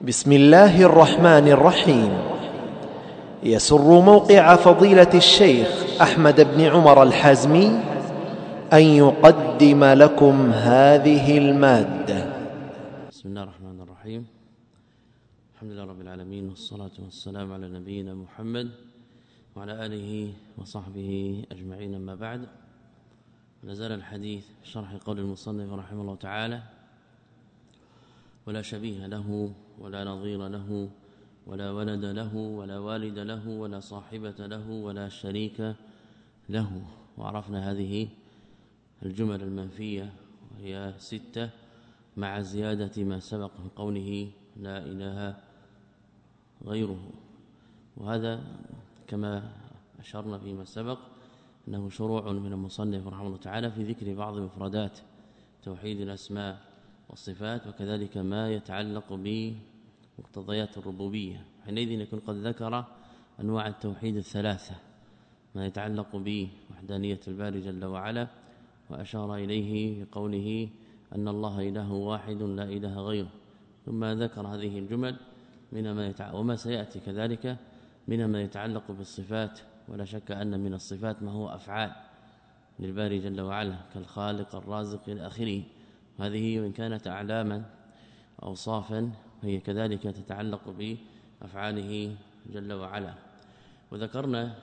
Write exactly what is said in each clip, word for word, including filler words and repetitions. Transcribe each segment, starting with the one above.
بسم الله الرحمن الرحيم. يسر موقع فضيلة الشيخ أحمد بن عمر الحازمي أن يقدم لكم هذه المادة. بسم الله الرحمن الرحيم. الحمد لله رب العالمين، والصلاة والسلام على نبينا محمد وعلى آله وصحبه أجمعين. أما بعد، نزال الحديث شرح قول المصنف رحمه الله تعالى: ولا شبيه له ولا نظير له ولا ولد له ولا والد له ولا صاحبة له ولا شريك له. وعرفنا هذه الجمل المنفية وهي ستة مع زيادة ما سبق من قوله لا إله غيره. وهذا كما أشرنا فيما سبق أنه شروع من المصنف رحمه الله تعالى في ذكر بعض مفردات توحيد الأسماء والصفات، وكذلك ما يتعلق بمقتضيات الربوبية. حينئذ يكون قد ذكر أنواع التوحيد الثلاثة، ما يتعلق بوحدانية الباري جل وعلا، وأشار إليه بقوله أن الله إله واحد لا إله غيره. ثم ذكر هذه الجمل من ما يتعلق وما سيأتي كذلك من ما يتعلق بالصفات. ولا شك أن من الصفات ما هو أفعال للباري جل وعلا كالخالق الرازق إلى آخره. هذه وإن كانت أعلاما أوصافا هي كذلك تتعلق بأفعاله جل وعلا. وذكرنا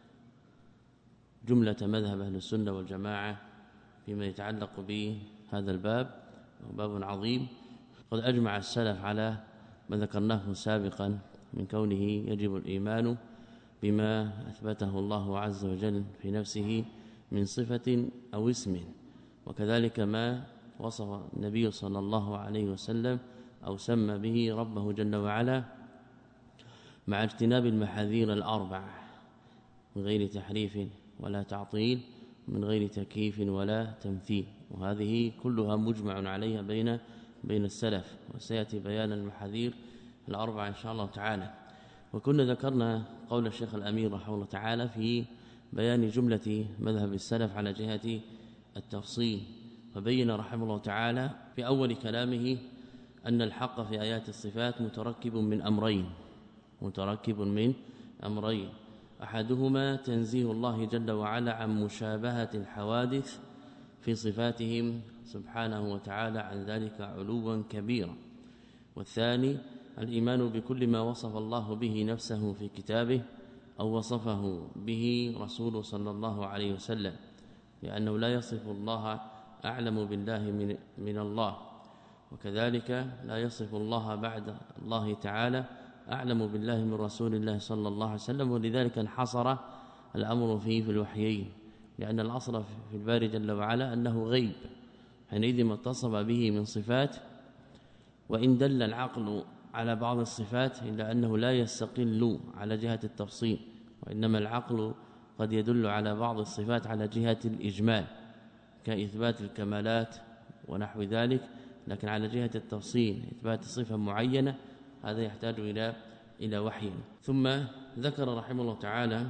جملة مذهب أهل السنة والجماعة فيما يتعلق بهذا الباب، وباب عظيم قد أجمع السلف على ما ذكرناه سابقا من كونه يجب الإيمان بما أثبته الله عز وجل في نفسه من صفة أو اسم، وكذلك ما وصف النبي صلى الله عليه وسلم أو سمى به ربه جل وعلا، مع اجتناب المحاذير الأربع من غير تحريف ولا تعطيل، من غير تكييف ولا تمثيل. وهذه كلها مجمع عليها بين بين السلف، وسيأتي بيان المحاذير الأربع إن شاء الله تعالى. وكنا ذكرنا قول الشيخ الأمير رحمه الله تعالى في بيان جملة مذهب السلف على جهة التفصيل، فبين رحمه الله تعالى في أول كلامه أن الحق في آيات الصفات متركب من أمرين متركب من أمرين أحدهما تنزيه الله جل وعلا عن مشابهة الحوادث في صفاتهم سبحانه وتعالى عن ذلك علوا كبيرا، والثاني الإيمان بكل ما وصف الله به نفسه في كتابه أو وصفه به رسوله صلى الله عليه وسلم، لأنه لا يصف الله أعلم بالله من, من الله، وكذلك لا يصف الله بعد الله تعالى أعلم بالله من رسول الله صلى الله عليه وسلم. ولذلك انحصر الأمر فيه في الوحيين، لأن الأصل في الباري جل وعلا أنه غيب. حينئذ ما اتصف به من صفات، وإن دل العقل على بعض الصفات إلا أنه لا يستقل على جهة التفصيل، وإنما العقل قد يدل على بعض الصفات على جهة الإجمال كإثبات الكمالات ونحو ذلك، لكن على جهة التفصيل إثبات صفة معينة هذا يحتاج إلى إلى وحي. ثم ذكر رحمه الله تعالى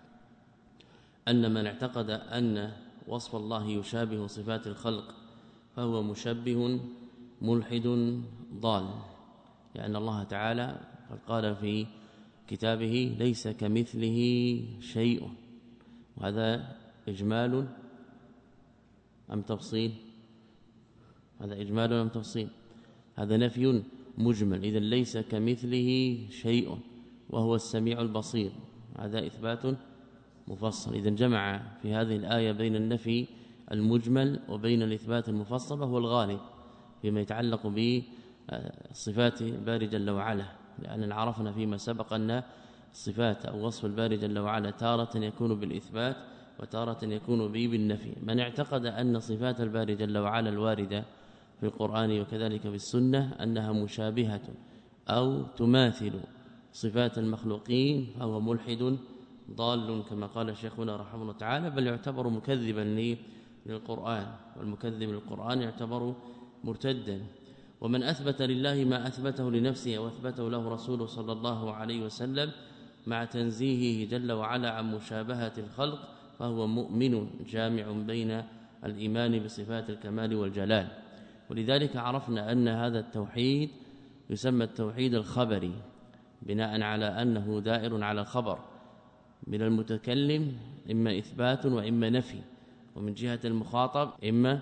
أن من اعتقد أن وصف الله يشابه صفات الخلق فهو مشبه ملحد ضال، لأن الله تعالى قال في كتابه ليس كمثله شيء. وهذا إجمال أم تفصيل؟ هذا إجمال أم تفصيل؟ هذا نفي مجمل. إذن ليس كمثله شيء وهو السميع البصير، هذا إثبات مفصل. إذن جمع في هذه الآية بين النفي المجمل وبين الإثبات المفصل، وهو الغالب فيما يتعلق بصفات الباري جل وعلا، لأننا عرفنا فيما سبق أن الصفات أو وصف الباري جل وعلا تارة يكون بالإثبات وتارة يكون به بالنفي. من اعتقد أن صفات الباري جل وعلا الواردة في القرآن وكذلك في السنة أنها مشابهة أو تماثل صفات المخلوقين فهو ملحد ضال كما قال شيخنا رحمه الله تعالى، بل يعتبر مكذبا للقرآن، والمكذب للقرآن يعتبر مرتدا. ومن أثبت لله ما أثبته لنفسه وأثبته له رسوله صلى الله عليه وسلم مع تنزيهه جل وعلا عن مشابهة الخلق فهو مؤمن جامع بين الإيمان بصفات الكمال والجلال. ولذلك عرفنا أن هذا التوحيد يسمى التوحيد الخبري بناء على أنه دائر على الخبر من المتكلم إما إثبات وإما نفي، ومن جهة المخاطب إما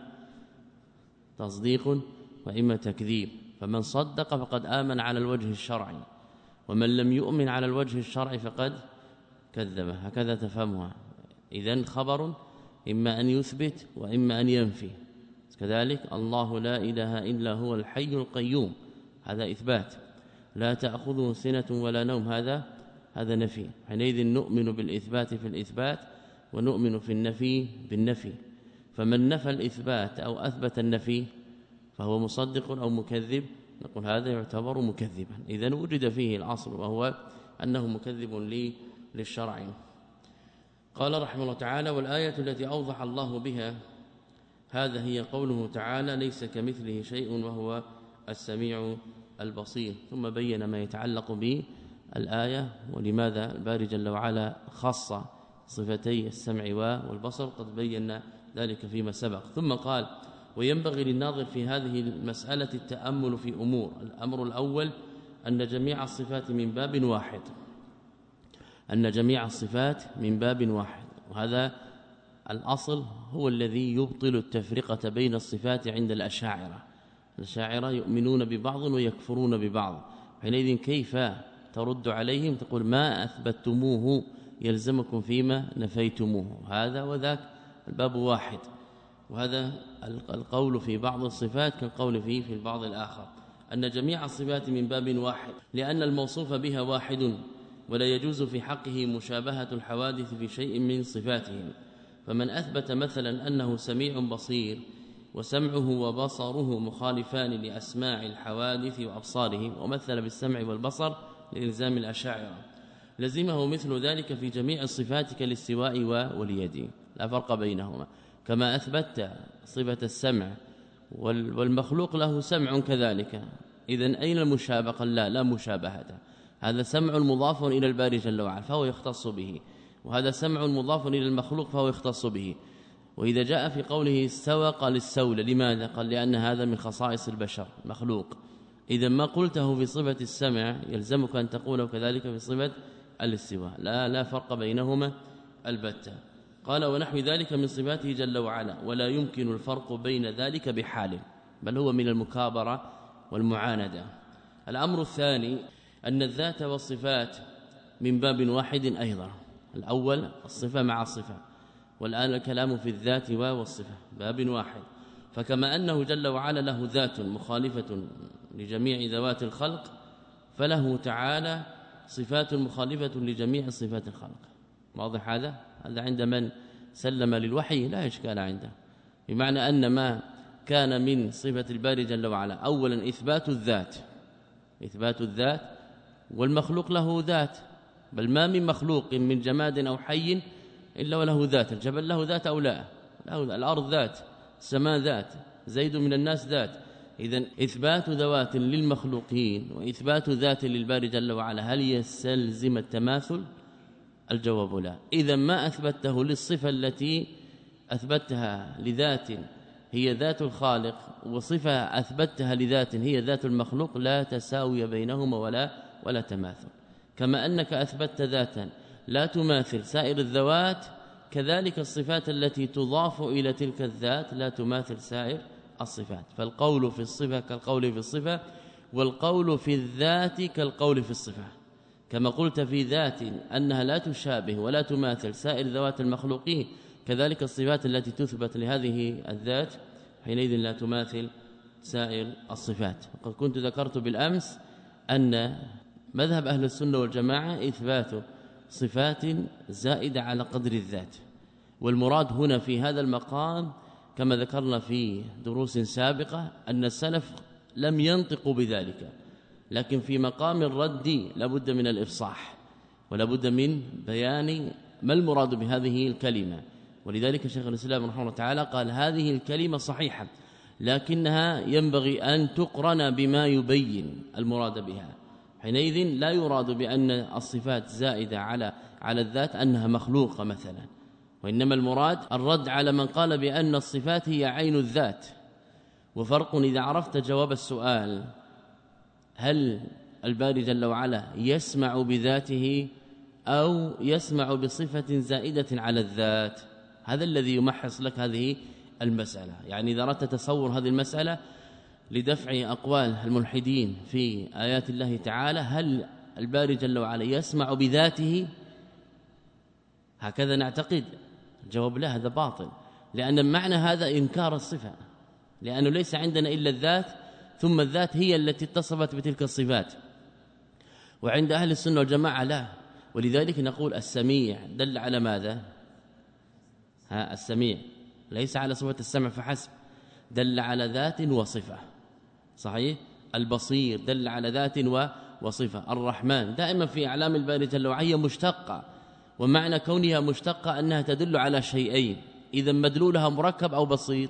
تصديق وإما تكذيب. فمن صدق فقد آمن على الوجه الشرعي، ومن لم يؤمن على الوجه الشرعي فقد كذب. هكذا تفهمها. إذن خبر إما أن يثبت وإما أن ينفي. كذلك الله لا إله إلا هو الحي القيوم، هذا إثبات. لا تأخذه سنة ولا نوم، هذا هذا نفي. حينئذ نؤمن بالإثبات في الإثبات ونؤمن في النفي بالنفي. فمن نفى الإثبات أو أثبت النفي فهو مصدق أو مكذب، نقول هذا يعتبر مكذبا. إذن وجد فيه الأصل وهو أنه مكذب لي للشرع. قال رحمه الله تعالى: والآية التي أوضح الله بها هذا هي قوله تعالى: ليس كمثله شيء وهو السميع البصير. ثم بين ما يتعلق بالآية ولماذا الباري جل وعلا خص صفتي السمع والبصر، قد بينا ذلك فيما سبق. ثم قال: وينبغي للناظر في هذه المسألة التأمل في أمور. الأمر الأول أن جميع الصفات من باب واحد، أن جميع الصفات من باب واحد، وهذا الأصل هو الذي يبطل التفرقة بين الصفات عند الأشاعرة. الأشاعرة يؤمنون ببعض ويكفرون ببعض، حينئذ كيف ترد عليهم؟ تقول ما أثبتموه يلزمكم فيما نفيتموه، هذا وذاك الباب واحد. وهذا القول في بعض الصفات كالقول فيه في البعض الآخر، أن جميع الصفات من باب واحد، لأن الموصوف بها واحد، ولا يجوز في حقه مشابهة الحوادث في شيء من صفاتهم. فمن أثبت مثلا أنه سميع بصير وسمعه وبصره مخالفان لأسماع الحوادث وأبصارهم، ومثل بالسمع والبصر لإلزام الأشاعرة، لزمه مثل ذلك في جميع الصفات كالاستواء واليد، لا فرق بينهما. كما أثبت صفة السمع والمخلوق له سمع كذلك، إذن أين المشابهة؟ لا لا مشابهة. هذا سمع مضاف إلى الباري جل وعلا فهو يختص به، وهذا سمع مضاف إلى المخلوق فهو يختص به. وإذا جاء في قوله استوى قال استولى، لماذا؟ قال لأن هذا من خصائص البشر مخلوق. إذا ما قلته في صفة السمع يلزمك أن تقوله كذلك في صفة الاستواء، لا لا فرق بينهما البتة. قال: ونحو ذلك من صفاته جل وعلا، ولا يمكن الفرق بين ذلك بحال، بل هو من المكابرة والمعاندة. الأمر الثاني أن الذات والصفات من باب واحد أيضا. الأول الصفة مع الصفة، والآن الكلام في الذات والصفة باب واحد. فكما أنه جل وعلا له ذات مخالفة لجميع ذوات الخلق، فله تعالى صفات مخالفة لجميع صفات الخلق. واضح هذا؟ هذا عند من سلم للوحي لا إشكال عنده، بمعنى أن ما كان من صفة الباري جل وعلا أولا إثبات الذات، إثبات الذات، والمخلوق له ذات، بل ما من مخلوق من جماد أو حي إلا وله ذات. الجبل له ذات أو لا؟ له. الأرض ذات، السماء ذات، زيد من الناس ذات. إذن إثبات ذوات للمخلوقين وإثبات ذات للباري جل وعلا هل يستلزم التماثل؟ الجواب لا. إذا ما أثبته للصفة التي أثبتها لذات هي ذات الخالق، وصفة أثبتها لذات هي ذات المخلوق، لا تساوي بينهما ولا ولا تماثل. كما أنك أثبتت ذاتا لا تماثل سائر الذوات، كذلك الصفات التي تضاف إلى تلك الذات لا تماثل سائر الصفات. فالقول في الصفة كالقول في الصفة، والقول في الذات كالقول في الصفة. كما قلت في ذات أنها لا تشابه ولا تماثل سائر ذوات المخلوقين، كذلك الصفات التي تثبت لهذه الذات حينئذ لا تماثل سائر الصفات. وقد كنت ذكرت بالأمس أن مذهب أهل السنة والجماعة إثبات صفات زائدة على قدر الذات، والمراد هنا في هذا المقام كما ذكرنا في دروس سابقة أن السلف لم ينطقوا بذلك، لكن في مقام الرد لابد من الإفصاح ولابد من بيان ما المراد بهذه الكلمة. ولذلك شيخ الإسلام رحمه الله تعالى قال هذه الكلمة صحيحة، لكنها ينبغي أن تقرن بما يبين المراد بها. حينئذ لا يراد بأن الصفات زائدة على على الذات أنها مخلوقة مثلا، وإنما المراد الرد على من قال بأن الصفات هي عين الذات. وفرق إذا عرفت جواب السؤال هل الباري جل وعلا يسمع بذاته أو يسمع بصفة زائدة على الذات؟ هذا الذي يمحص لك هذه المسألة. يعني إذا أردت تصور هذه المسألة لدفع أقوال الملحدين في آيات الله تعالى، هل الباري جل وعلا يسمع بذاته؟ هكذا نعتقد. الجواب لا، هذا باطل، لأن معنى هذا إنكار الصفة، لأنه ليس عندنا إلا الذات، ثم الذات هي التي اتصفت بتلك الصفات. وعند أهل السنة والجماعة لا، ولذلك نقول السميع دل على ماذا؟ ها السميع ليس على صفة السمع فحسب، دل على ذات وصفة، صحيح؟ البصير دل على ذات وصفة. الرحمن دائما في أعلام الباري جل وعلا هي مشتقة، ومعنى كونها مشتقة أنها تدل على شيئين، إذا مدلولها مركب أو بسيط؟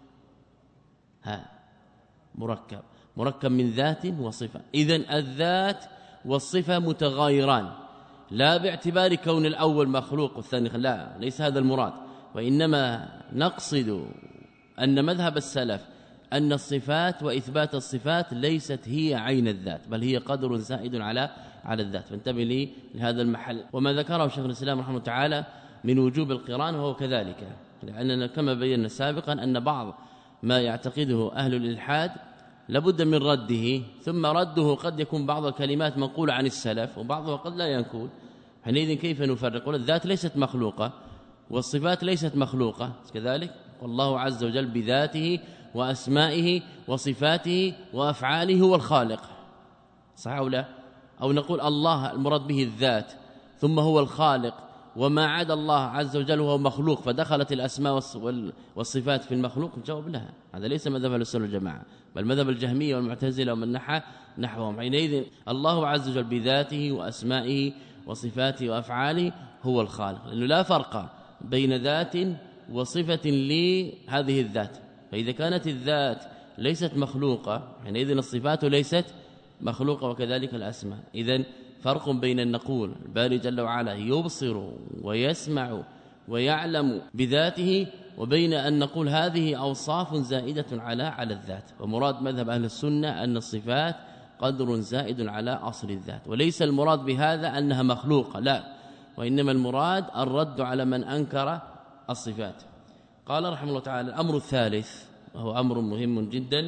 ها مركب، مركب من ذات وصفة. إذن الذات والصفة متغايران، لا باعتبار كون الأول مخلوق والثاني، لا، ليس هذا المراد، وإنما نقصد أن مذهب السلف أن الصفات وإثبات الصفات ليست هي عين الذات، بل هي قدر زائد على على الذات. فانتبه لي لهذا المحل. وما ذكره شيخ الإسلام رحمه الله تعالى من وجوب القران وهو كذلك، لأننا كما بينا سابقا أن بعض ما يعتقده أهل الإلحاد لابد من رده، ثم رده قد يكون بعض الكلمات منقولة عن السلف وبعضها قد لا ينقول. حينئذ كيف نفرق؟ الذات ليست مخلوقة والصفات ليست مخلوقة كذلك، والله عز وجل بذاته وأسمائه وصفاته وأفعاله هو الخالق، صحيح أو لا؟ أو نقول الله المراد به الذات ثم هو الخالق، وما عدا الله عز وجل هو مخلوق فدخلت الأسماء والصفات في المخلوق؟ الجواب لا، هذا ليس مذهب أهل السنة والجماعة، بل مذهب الجهمية والمعتزلة ومن نحى نحوهم. حينئذ الله عز وجل بذاته وأسمائه وصفاته وأفعاله هو الخالق، لأنه لا فرق بين ذات وصفة لهذه الذات. فإذا كانت الذات ليست مخلوقة حينئذ الصفات ليست مخلوقة، وكذلك الأسماء. إذن فرق بين أن نقول الباري جل وعلا يبصر ويسمع ويعلم بذاته، وبين أن نقول هذه أوصاف زائدة على على الذات. ومراد مذهب أهل السنة أن الصفات قدر زائد على أصل الذات، وليس المراد بهذا أنها مخلوقة، لا، وإنما المراد الرد على من أنكر الصفات. قال رحمه الله تعالى: الأمر الثالث، وهو أمر مهم جدا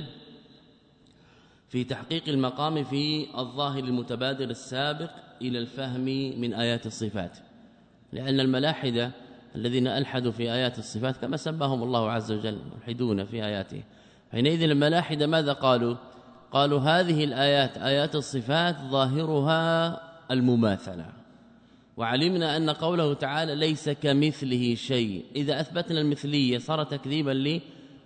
في تحقيق المقام في الظاهر المتبادر السابق إلى الفهم من آيات الصفات، لأن الملاحدة الذين ألحدوا في آيات الصفات كما سماهم الله عز وجل يلحدون في آياته، حينئذ الملاحدة ماذا قالوا؟ قالوا هذه الآيات آيات الصفات ظاهرها المماثلة، وعلمنا أن قوله تعالى ليس كمثله شيء، إذا أثبتنا المثلية صار تكذيبا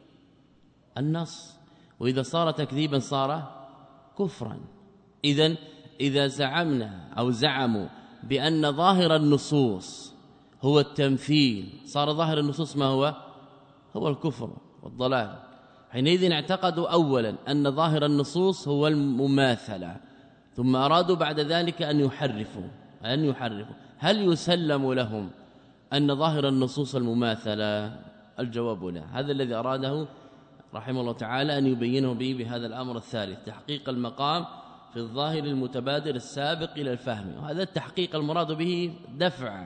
للنص، وإذا صار تكذيبا صار كفرا. إذن إذا زعمنا أو زعموا بأن ظاهر النصوص هو التمثيل، صار ظاهر النصوص ما هو؟ هو الكفر والضلال. حينئذ اعتقدوا أولا أن ظاهر النصوص هو المماثلة، ثم أرادوا بعد ذلك أن يحرفوا أن يحرفوا هل يسلم لهم أن ظاهر النصوص المماثلة؟ الجواب لا. هذا الذي أراده رحمه الله تعالى أن يبينه به بهذا الأمر الثالث، تحقيق المقام في الظاهر المتبادر السابق إلى الفهم. وهذا التحقيق المراد به دفع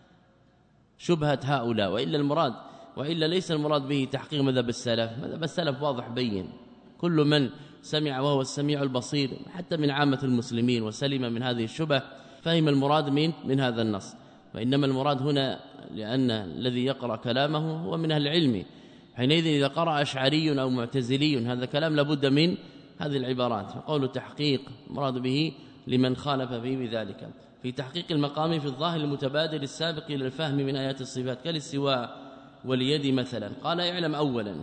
شبهة هؤلاء، وإلا المراد وإلا ليس المراد به تحقيق مذهب السلف. مذهب السلف واضح بين، كل من سمع وهو السميع البصير حتى من عامة المسلمين وسلم من هذه الشبه فهم المراد من من هذا النص. وإنما المراد هنا لأن الذي يقرأ كلامه هو من أهل العلم، حينئذ إذا قرأ أشعري أو معتزلي هذا كلام لابد من هذه العبارات. فقول تحقيق مراد به لمن خالف فيه بذلك في تحقيق المقام في الظاهر المتبادل السابق إلى الفهم من آيات الصفات كالاستواء واليد مثلا. قال: اعلم أولا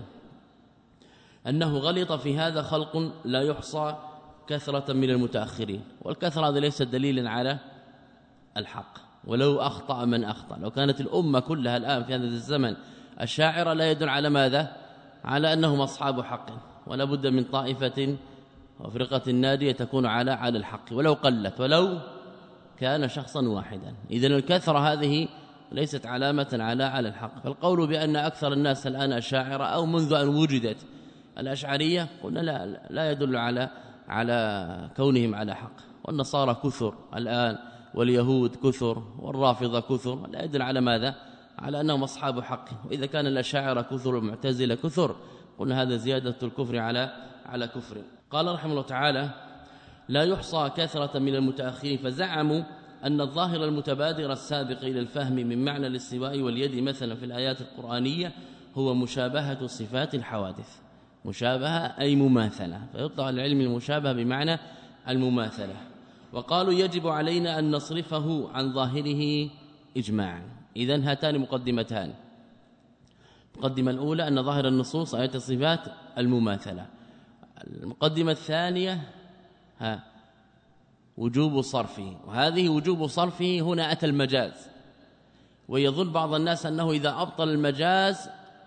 أنه غلط في هذا خلق لا يحصى كثرة من المتأخرين، والكثرة هذا ليس دليلا على الحق، ولو أخطأ من أخطأ. لو كانت الأمة كلها الآن في هذا الزمن الشاعر لا يدل على ماذا؟ على أنهم أصحاب حق، ولا بد من طائفة وفرقة نادية تكون على على الحق ولو قلت، ولو كان شخصا واحدا. إذن الكثرة هذه ليست علامة على على الحق. فالقول بأن أكثر الناس الآن أشاعرة أو منذ أن وجدت الأشعرية قلنا لا لا يدل على على كونهم على حق، والنصارى كثر الآن واليهود كثر والرافضة كثر، لا يدل على ماذا؟ على أنهم أصحاب حق. وإذا كان الأشاعرة كثر والمعتزلة كثر قلنا هذا زيادة الكفر على على كفر. قال رحمه الله تعالى: لا يحصى كثرة من المتأخرين فزعموا أن الظاهر المتبادر السابق إلى الفهم من معنى الاستواء واليد مثلا في الآيات القرآنية هو مشابهة صفات الحوادث. مشابهة أي مماثلة، فيطلق العلم المشابهة بمعنى المماثلة. وقالوا يجب علينا أن نصرفه عن ظاهره إجماعا. إذن هاتان مقدمتان: المقدمة الأولى أن ظاهر النصوص آيات الصفات المماثلة. المقدمة الثانية ها وجوب صرفه، وهذه وجوب صرفه هنا أتى المجاز، ويظن بعض الناس أنه إذا أبطل المجاز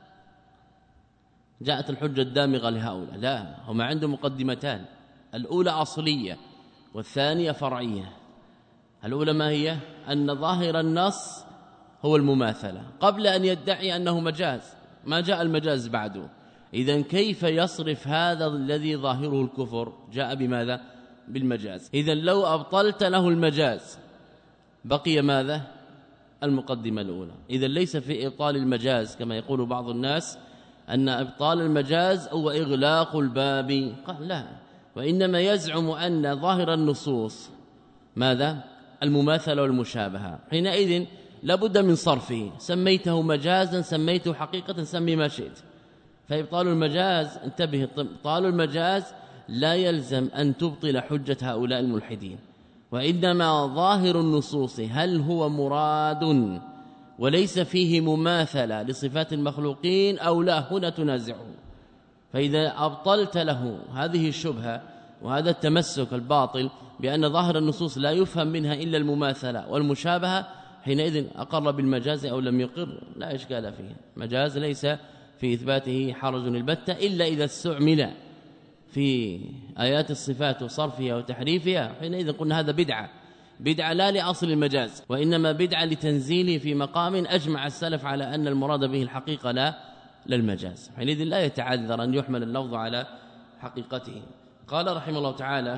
جاءت الحجة الدامغة لهؤلاء. لا، هم عندهم مقدمتان: الأولى أصلية والثانية فرعية. الأولى ما هي؟ أن ظاهر النص هو المماثلة قبل أن يدعي أنه مجاز، ما جاء المجاز بعده. إذن كيف يصرف هذا الذي ظاهره الكفر؟ جاء بماذا؟ بالمجاز. إذن لو أبطلت له المجاز بقي ماذا؟ المقدمة الأولى. إذن ليس في إبطال المجاز كما يقول بعض الناس أن إبطال المجاز هو إغلاق الباب، قال لا، وإنما يزعم أن ظاهر النصوص ماذا؟ المماثلة والمشابهة. حينئذ لابد من صرفه، سميته مجازا سميته حقيقة، سمي ما شئت. فإبطال المجاز، انتبه، إبطال المجاز لا يلزم أن تبطل حجة هؤلاء الملحدين، وإنما ظاهر النصوص هل هو مراد وليس فيه مماثلة لصفات المخلوقين أو لا، هنا تنازعه. فإذا أبطلت له هذه الشبهة وهذا التمسك الباطل بأن ظاهر النصوص لا يفهم منها إلا المماثلة والمشابهة، حينئذ أقر بالمجاز أو لم يقر لا إشكال فيه. مجاز ليس في إثباته حرج البتة إلا إذا استعمل في آيات الصفات وصرفها وتحريفها، حينئذ قلنا هذا بدعة، بدعة لا لأصل المجاز، وإنما بدعة لتنزيله في مقام أجمع السلف على أن المراد به الحقيقة لا للمجاز، حينئذ لا يتعذر أن يحمل اللفظ على حقيقته. قال رحمه الله تعالى: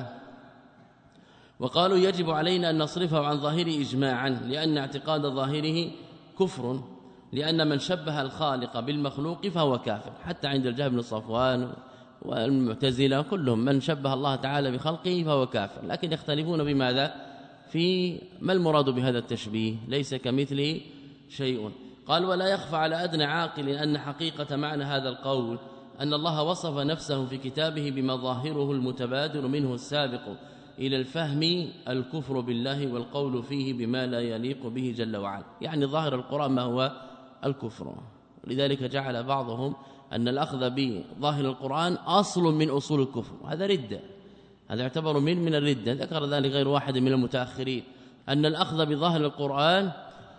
وقالوا يجب علينا أن نصرفه عن ظاهره إجماعا لأن اعتقاد ظاهره كفر، لأن من شبه الخالق بالمخلوق فهو كافر. حتى عند الجهم بن صفوان والمعتزلة كلهم من شبه الله تعالى بخلقه فهو كافر، لكن يختلفون بماذا؟ في ما المراد بهذا التشبيه، ليس كمثله شيء. قال: ولا يخفى على أدنى عاقل أن حقيقة معنى هذا القول أن الله وصف نفسه في كتابه بما ظاهره المتبادر منه السابق إلى الفهم الكفر بالله والقول فيه بما لا يليق به جل وعلا، يعني ظاهر القرآن ما هو الكفر. لذلك جعل بعضهم أن الأخذ بظاهر القرآن أصل من أصول الكفر، هذا ردة، هذا يعتبر من من الردة. ذكر ذلك غير واحد من المتأخرين أن الأخذ بظاهر القرآن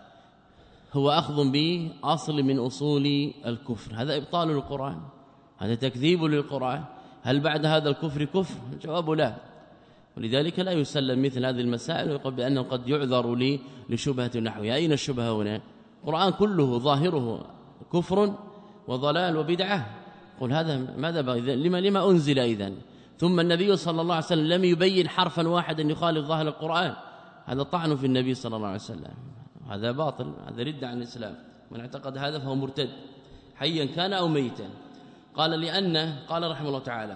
هو أخذ بأصل من أصول الكفر، هذا إبطال للقرآن، هذا تكذيب للقرآن. هل بعد هذا الكفر كفر؟ الجواب لا. ولذلك لا يسلم مثل هذه المسائل ويقول بأنه قد يعذر لي لشبهة نحوها. أين الشبهة هنا؟ القرآن كله ظاهره كفر وضلال وبدعة، قل هذا ماذا بغي؟ لما لما أنزل إذن؟ ثم النبي صلى الله عليه وسلم لم يبين حرفا واحدا يخالف ظاهر القرآن، هذا طعن في النبي صلى الله عليه وسلم، هذا باطل، هذا رد عن الإسلام. من اعتقد هذا فهو مرتد حيا كان أو ميتا. قال لأن قال رحمه الله تعالى: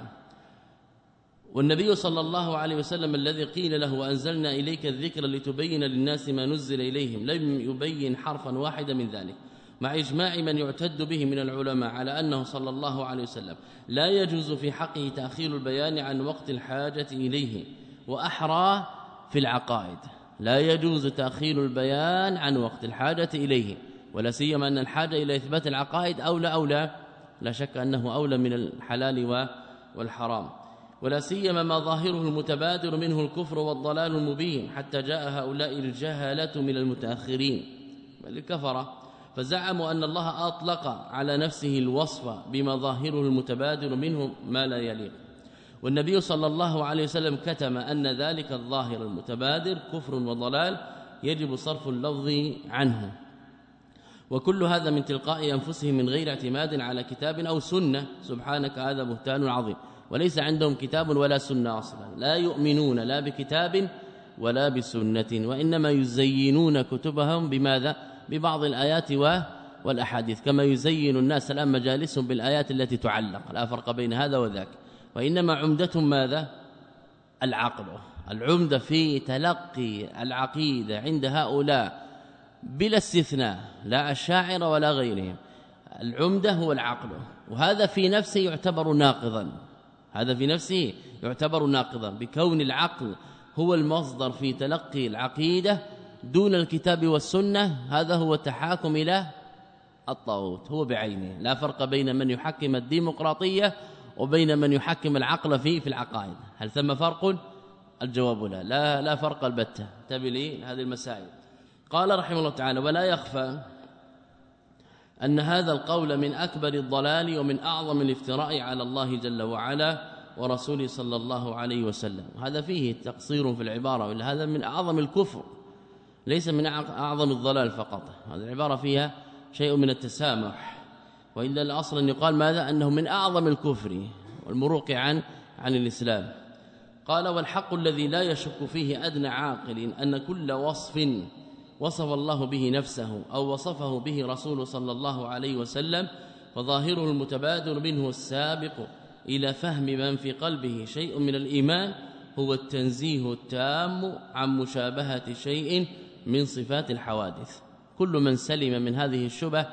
والنبي صلى الله عليه وسلم الذي قيل له وأنزلنا إليك الذكر لتبين للناس ما نزل إليهم لم يبين حرفا واحدا من ذلك، مع إجماع من يعتد به من العلماء على أنه صلى الله عليه وسلم لا يجوز في حقه تأخير البيان عن وقت الحاجة إليه، وأحرى في العقائد لا يجوز تأخير البيان عن وقت الحاجة إليه، ولا سيما أن الحاجة إلى إثبات العقائد أولى أولى لا شك أنه أولى من الحلال والحرام، ولا سيما ما ظاهره المتبادر منه الكفر والضلال المبين، حتى جاء هؤلاء الجهلة من المتأخرين بل الكفرة فزعموا أن الله أطلق على نفسه الوصف بما ظاهره المتبادر منه ما لا يليق، والنبي صلى الله عليه وسلم كتم أن ذلك الظاهر المتبادر كفر وضلال يجب صرف اللفظ عنه، وكل هذا من تلقاء أنفسهم من غير اعتماد على كتاب أو سنة. سبحانك هذا بهتان عظيم. وليس عندهم كتاب ولا سنة أصلا، لا يؤمنون لا بكتاب ولا بسنة، وإنما يزينون كتبهم بماذا؟ ببعض الآيات والأحاديث، كما يزين الناس الآن مجالسهم بالآيات التي تعلق، لا فرق بين هذا وذاك، وإنما عمدتهم ماذا؟ العقل. العمدة في تلقي العقيدة عند هؤلاء بلا استثناء، لا الشاعر ولا غيرهم، العمدة هو العقل، وهذا في نفسه يعتبر ناقضا، هذا في نفسه يعتبر ناقضا بكون العقل هو المصدر في تلقي العقيدة دون الكتاب والسنة. هذا هو التحاكم إلى الطاغوت، هو بعينه، لا فرق بين من يحكم الديمقراطية وبين من يحكم العقل في في العقائد. هل ثم فرق؟ الجواب لا لا, لا فرق البتة. انتبه لي هذه المسائل. قال رحمه الله تعالى: ولا يخفى أن هذا القول من أكبر الضلال ومن أعظم الافتراء على الله جل وعلا ورسوله صلى الله عليه وسلم. هذا فيه تقصير في العبارة، ولا هذا من أعظم الكفر، ليس من أعظم الضلال فقط. هذه العبارة فيها شيء من التسامح، وإلا الأصل أن يقال ماذا؟ أنه من أعظم الكفر والمروق عن عن الإسلام. قال: والحق الذي لا يشك فيه أدنى عاقل أن كل وصف وصف الله به نفسه أو وصفه به رسول صلى الله عليه وسلم فظاهره المتبادر منه السابق إلى فهم من في قلبه شيء من الإيمان هو التنزيه التام عن مشابهة شيء من صفات الحوادث. كل من سلم من هذه الشبه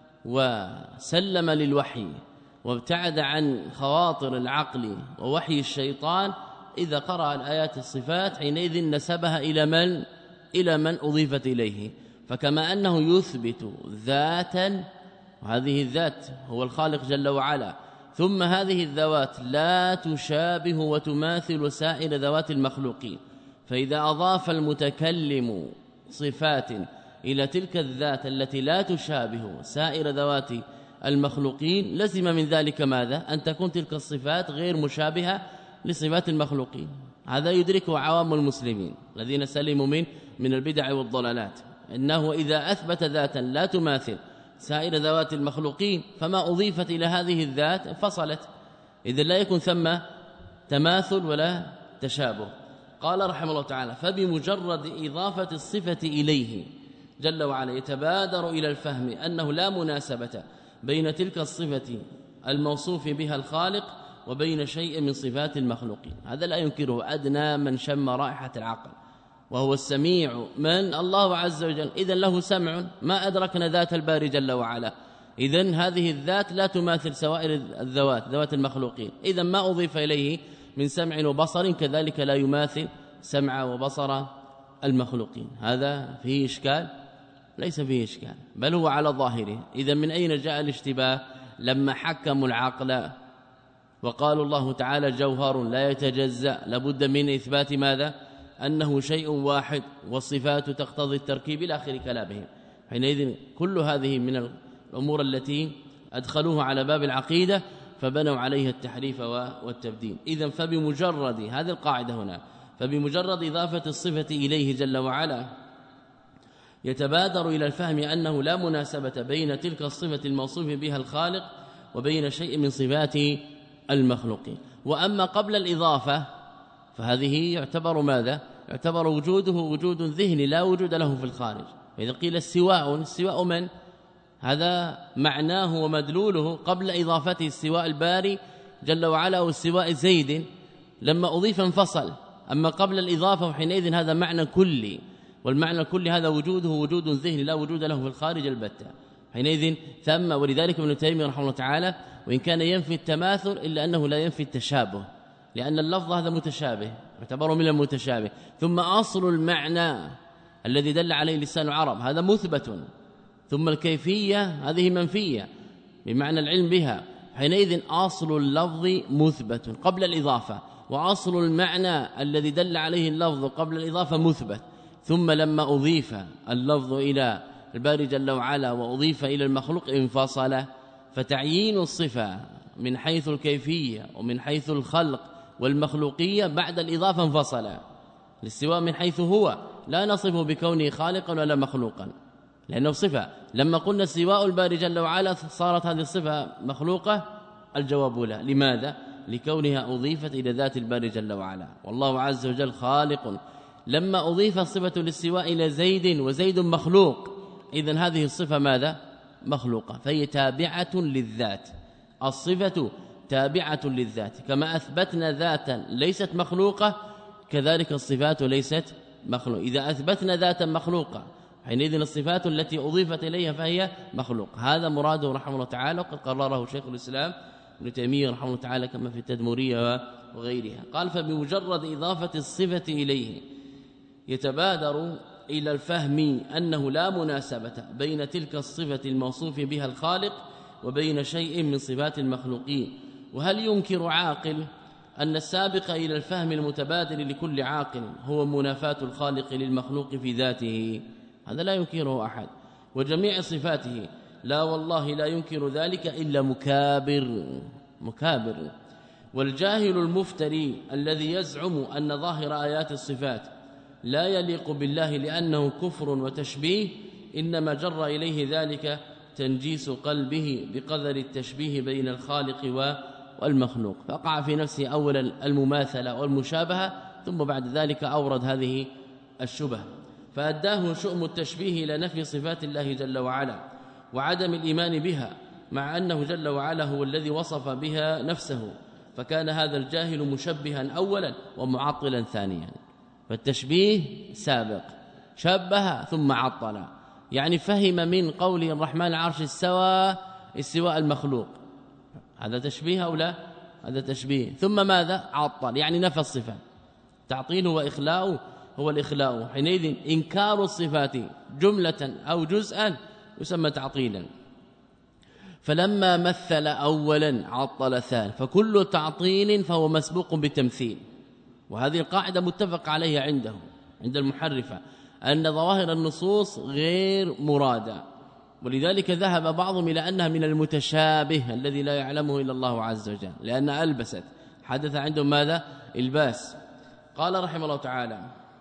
وسلم للوحي وابتعد عن خواطر العقل ووحي الشيطان إذا قرأ الآيات الصفات حينئذ نسبها إلى من؟ إلى من أضيفت إليه. فكما أنه يثبت ذاتا، وهذه الذات هو الخالق جل وعلا، ثم هذه الذوات لا تشابه وتماثل سائر ذوات المخلوقين، فإذا أضاف المتكلم صفات إلى تلك الذات التي لا تشابه سائر ذوات المخلوقين لزم من ذلك ماذا؟ أن تكون تلك الصفات غير مشابهة لصفات المخلوقين. هذا يدركه عوام المسلمين الذين سلموا من من البدع والضلالات، إنه إذا أثبت ذاتا لا تماثل سائر ذوات المخلوقين فما أضيفت إلى هذه الذات فصلت، إذا لا يكون ثم تماثل ولا تشابه. قال رحمه الله تعالى: فبمجرد إضافة الصفة إليه جل وعلا يتبادر إلى الفهم أنه لا مناسبة بين تلك الصفة الموصوف بها الخالق وبين شيء من صفات المخلوقين. هذا لا ينكره أدنى من شم رائحة العقل، وهو السميع من الله عز وجل، إذن له سمع، ما أدركنا ذات الباري جل وعلا، إذن هذه الذات لا تماثل سوائر الذوات ذوات المخلوقين، إذن ما أضيف إليه من سمع وبصر كذلك لا يماثل سمع وبصر المخلوقين. هذا فيه إشكال؟ ليس فيه إشكال، بل هو على ظاهره. إذن من أين جاء الاشتباه؟ لما حكموا العقل وقالوا الله تعالى جوهر لا يتجزأ، لابد من إثبات ماذا؟ أنه شيء واحد والصفات تقتضي التركيب إلى آخر كلامهم. حينئذ كل هذه من الأمور التي أدخلوها على باب العقيدة فبنوا عليها التحريف والتبديل. إذن فبمجرد هذه القاعدة هنا، فبمجرد إضافة الصفة إليه جل وعلا يتبادر إلى الفهم أنه لا مناسبة بين تلك الصفة الموصوف بها الخالق وبين شيء من صفات المخلوقين. وأما قبل الإضافة فهذه يعتبر ماذا؟ يعتبر وجوده وجود ذهني لا وجود له في الخارج. وإذا قيل السواء، السواء من؟ هذا معناه ومدلوله قبل إضافته السواء الباري جل وعلا والسواء زيد، لما أضيف انفصل. أما قبل الإضافة حينئذ هذا معنى كلي، والمعنى الكلي هذا وجوده وجود ذهني لا وجود له في الخارج البتة. حينئذ ثم، ولذلك ابن تيمية رحمه الله تعالى وإن كان ينفي التماثل إلا أنه لا ينفي التشابه، لأن اللفظ هذا متشابه يعتبر من المتشابه. ثم أصل المعنى الذي دل عليه لسان العرب هذا مثبت، ثم الكيفية هذه منفية بمعنى العلم بها. حينئذ أصل اللفظ مثبت قبل الإضافة، وأصل المعنى الذي دل عليه اللفظ قبل الإضافة مثبت. ثم لما أضيف اللفظ إلى الباري جل وعلا وأضيف إلى المخلوق انفصل، فتعيين الصفة من حيث الكيفية ومن حيث الخلق والمخلوقية بعد الإضافة انفصل. الاستواء من حيث هو لا نصفه بكونه خالقا ولا مخلوقا، لأنه صفة. لما قلنا استواء الباري جل وعلا صارت هذه الصفة مخلوقة، الجواب لا. لماذا؟ لكونها أضيفت إلى ذات الباري جل وعلا. والله عز وجل خالق، لما أضيف صفة الاستواء إلى زيد وزيد مخلوق، إذن هذه الصفة ماذا؟ مخلوقة، فهي تابعة للذات. الصفة تابعة للذات، كما أثبتنا ذاتا ليست مخلوقة كذلك الصفات ليست مخلوقة. إذا أثبتنا ذاتا مخلوقة حينئذ الصفات التي أضيفت إليها فهي مخلوق. هذا مراده رحمه الله تعالى، وقد قرره شيخ الإسلام ابن تيمية رحمه الله تعالى كما في التدمرية وغيرها. قال فبمجرد إضافة الصفة إليه يتبادر إلى الفهم أنه لا مناسبة بين تلك الصفة الموصوف بها الخالق وبين شيء من صفات المخلوقين. وهل ينكر عاقل أن السابق إلى الفهم المتبادل لكل عاقل هو منافاة الخالق للمخلوق في ذاته؟ هذا لا ينكره أحد، وجميع صفاته لا والله لا ينكر ذلك إلا مكابر مكابر. والجاهل المفتري الذي يزعم أن ظاهر آيات الصفات لا يليق بالله لأنه كفر وتشبيه، إنما جر إليه ذلك تنجيس قلبه بقدر التشبيه بين الخالق والمخلوق، فقع في نفسه أولا المماثلة والمشابهة، ثم بعد ذلك أورد هذه الشبه، فأداه شؤم التشبيه إلى نفي صفات الله جل وعلا وعدم الإيمان بها، مع أنه جل وعلا هو الذي وصف بها نفسه، فكان هذا الجاهل مشبها أولا ومعطلا ثانيا. فالتشبيه سابق، شبه ثم عطل، يعني فهم من قول الرحمن العرش استوى استواء المخلوق، هذا تشبيه أو لا؟ هذا تشبيه. ثم ماذا؟ عطل، يعني نفى الصفة. تعطيله وإخلاؤه هو الإخلاء، حينئذ إنكار الصفات جملة أو جزءا يسمى تعطيلا. فلما مثل أولا عطل ثاني، فكل تعطيل فهو مسبوق بتمثيل. وهذه القاعدة متفق عليها عنده عند المحرفة، أن ظواهر النصوص غير مرادة، ولذلك ذهب بعضهم إلى أنها من المتشابه الذي لا يعلمه إلا الله عز وجل، لأن ألبست حدث عندهم ماذا؟ الباس. قال رحمه الله تعالى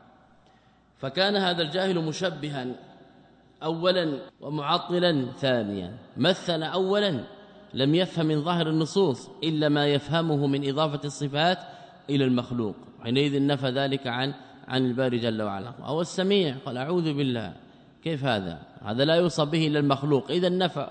فكان هذا الجاهل مشبها أولا ومعطلا ثانيا. مثل أولا لم يفهم من ظاهر النصوص إلا ما يفهمه من إضافة الصفات إلى المخلوق، حينئذ نفى ذلك عن عن الباري جل وعلا. أو السميع قال أعوذ بالله، كيف هذا؟ هذا لا يوصف به إلا المخلوق، إذا نفى.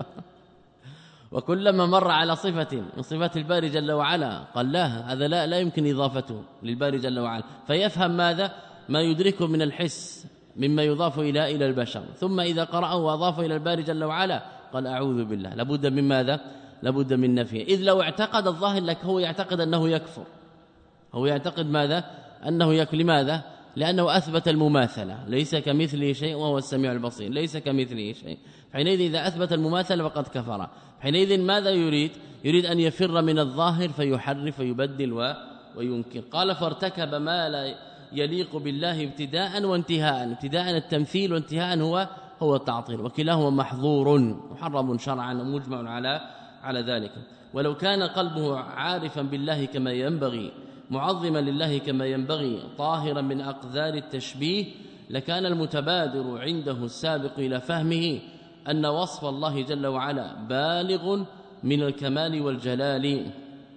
وكلما مر على صفة من صفات الباري جل وعلا قال لا، هذا لا, لا يمكن إضافته للباري جل وعلا، فيفهم ماذا؟ ما يدركه من الحس مما يضاف إلى إلى البشر، ثم إذا قرأه وأضافه إلى الباري جل وعلا قال أعوذ بالله. لابد من ماذا؟ لابد من نفيه. إذ لو اعتقد الظاهر لك هو يعتقد أنه يكفر، هو يعتقد ماذا؟ أنه يكفر. لماذا؟ لأنه أثبت المماثلة، ليس كمثله شيء وهو السميع البصير، ليس كمثله شيء. حينئذ إذا أثبت المماثلة فقد كفر. حينئذ ماذا يريد؟ يريد أن يفر من الظاهر فيحرف ويبدل وينكر. قال فارتكب ما لا يليق بالله ابتداء وانتهاء. ابتداء التمثيل وانتهاء هو هو التعطيل، وكلاهما محظور محرم شرعا ومجمع على على ذلك. ولو كان قلبه عارفا بالله كما ينبغي، معظما لله كما ينبغي، طاهرا من أقذار التشبيه، لكان المتبادر عنده السابق إلى فهمه أن وصف الله جل وعلا بالغ من الكمال والجلال،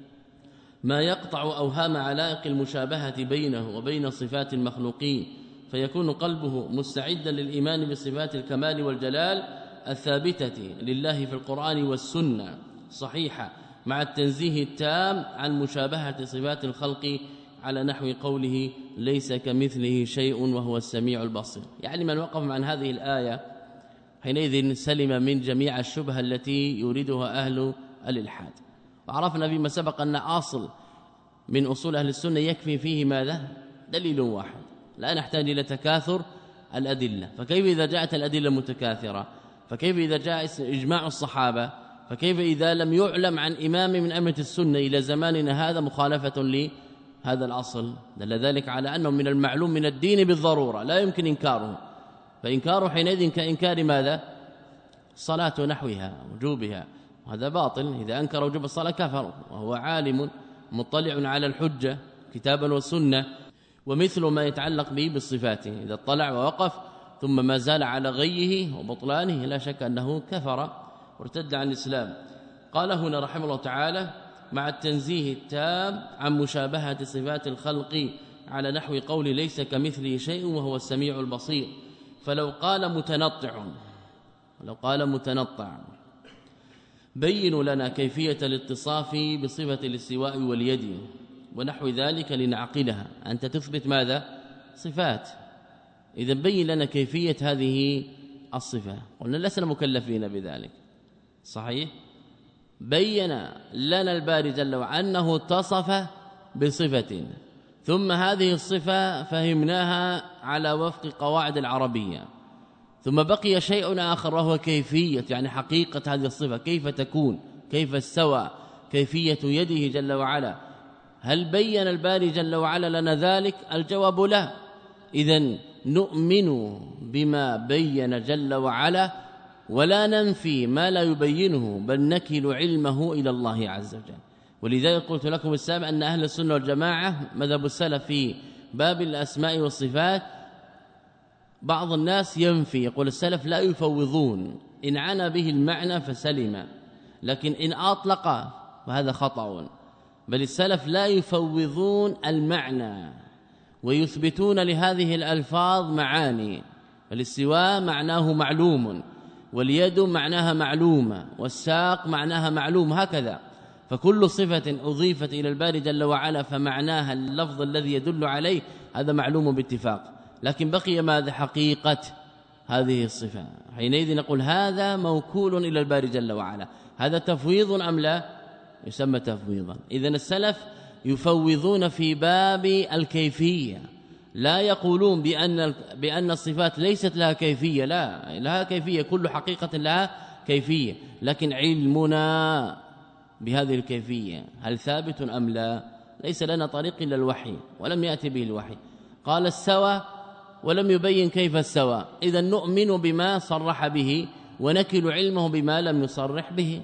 ما يقطع أوهام علائق المشابهة بينه وبين صفات المخلوقين، فيكون قلبه مستعدا للإيمان بصفات الكمال والجلال الثابتة لله في القرآن والسنة صحيحة، مع التنزيه التام عن مشابهة صفات الخلق على نحو قوله ليس كمثله شيء وهو السميع البصير. يعني من وقف عن هذه الآية حينئذ سلم من جميع الشبهة التي يريدها أهل الإلحاد. وعرفنا فيما سبق أن أصل من أصول أهل السنة يكفي فيه ماذا؟ دليل واحد، لا نحتاج إلى تكاثر الأدلة. فكيف إذا جاءت الأدلة متكاثرة؟ فكيف إذا جاء إجماع الصحابة؟ فكيف إذا لم يعلم عن إمام من أئمة السنة إلى زماننا هذا مخالفة لهذا الأصل؟ دل ذلك على أنه من المعلوم من الدين بالضرورة لا يمكن إنكاره، فإنكاره حينئذ كإنكار ماذا؟ الصلاة ونحوها وجوبها، وهذا باطل. إذا أنكر وجوب الصلاة كفر، وهو عالم مطلع على الحجة كتابا وسنة. ومثل ما يتعلق به بالصفات، إذا اطلع ووقف ثم ما زال على غيه وبطلانه لا شك أنه كفر وارتد عن الإسلام. قال هنا رحمه الله تعالى مع التنزيه التام عن مشابهة صفات الخلق على نحو قول ليس كمثله شيء وهو السميع البصير. فلو قال متنطع لو قال متنطع بينوا لنا كيفية الاتصاف بصفة الاستواء واليد ونحو ذلك لنعقلها. أنت تثبت ماذا؟ صفات، إذا بين لنا كيفية هذه الصفة. قلنا لسنا مكلفين بذلك، صحيح؟ بين لنا الباري جل وعلا أنه اتصف بصفة، ثم هذه الصفة فهمناها على وفق قواعد العربية، ثم بقي شيء آخر وهو كيفية، يعني حقيقة هذه الصفة كيف تكون، كيف استوى، كيفية يده جل وعلا. هل بين الباري جل وعلا لنا ذلك؟ الجواب لا. إذن نؤمن بما بين جل وعلا ولا ننفي ما لا يبينه، بل نكل علمه إلى الله عز وجل. ولذلك قلت لكم السابق أن أهل السنة والجماعة مذهب السلف في باب الأسماء والصفات، بعض الناس ينفي، يقول السلف لا يفوضون، إن عنى به المعنى فسلم، لكن إن أطلق فهذا خطأ، بل السلف لا يفوضون المعنى ويثبتون لهذه الألفاظ معاني. فالاستواء معناه معلوم، واليد معناها معلومة، والساق معناها معلوم، هكذا. فكل صفة أضيفت إلى الباري جل وعلا فمعناها اللفظ الذي يدل عليه هذا معلوم باتفاق، لكن بقي ماذا؟ حقيقة هذه الصفة. حينئذ نقول هذا موكول إلى الباري جل وعلا. هذا تفويض أم لا؟ يسمى تفويضا. إذن السلف يفوضون في باب الكيفية، لا يقولون بأن بأن الصفات ليست لها كيفية، لا، لها كيفية، كل حقيقة لها كيفية، لكن علمنا بهذه الكيفية هل ثابت أم لا؟ ليس لنا طريق إلا الوحي، ولم يأتي به الوحي. قال السوى ولم يبين كيف السوى، إذا نؤمن بما صرح به ونكل علمه بما لم يصرح به.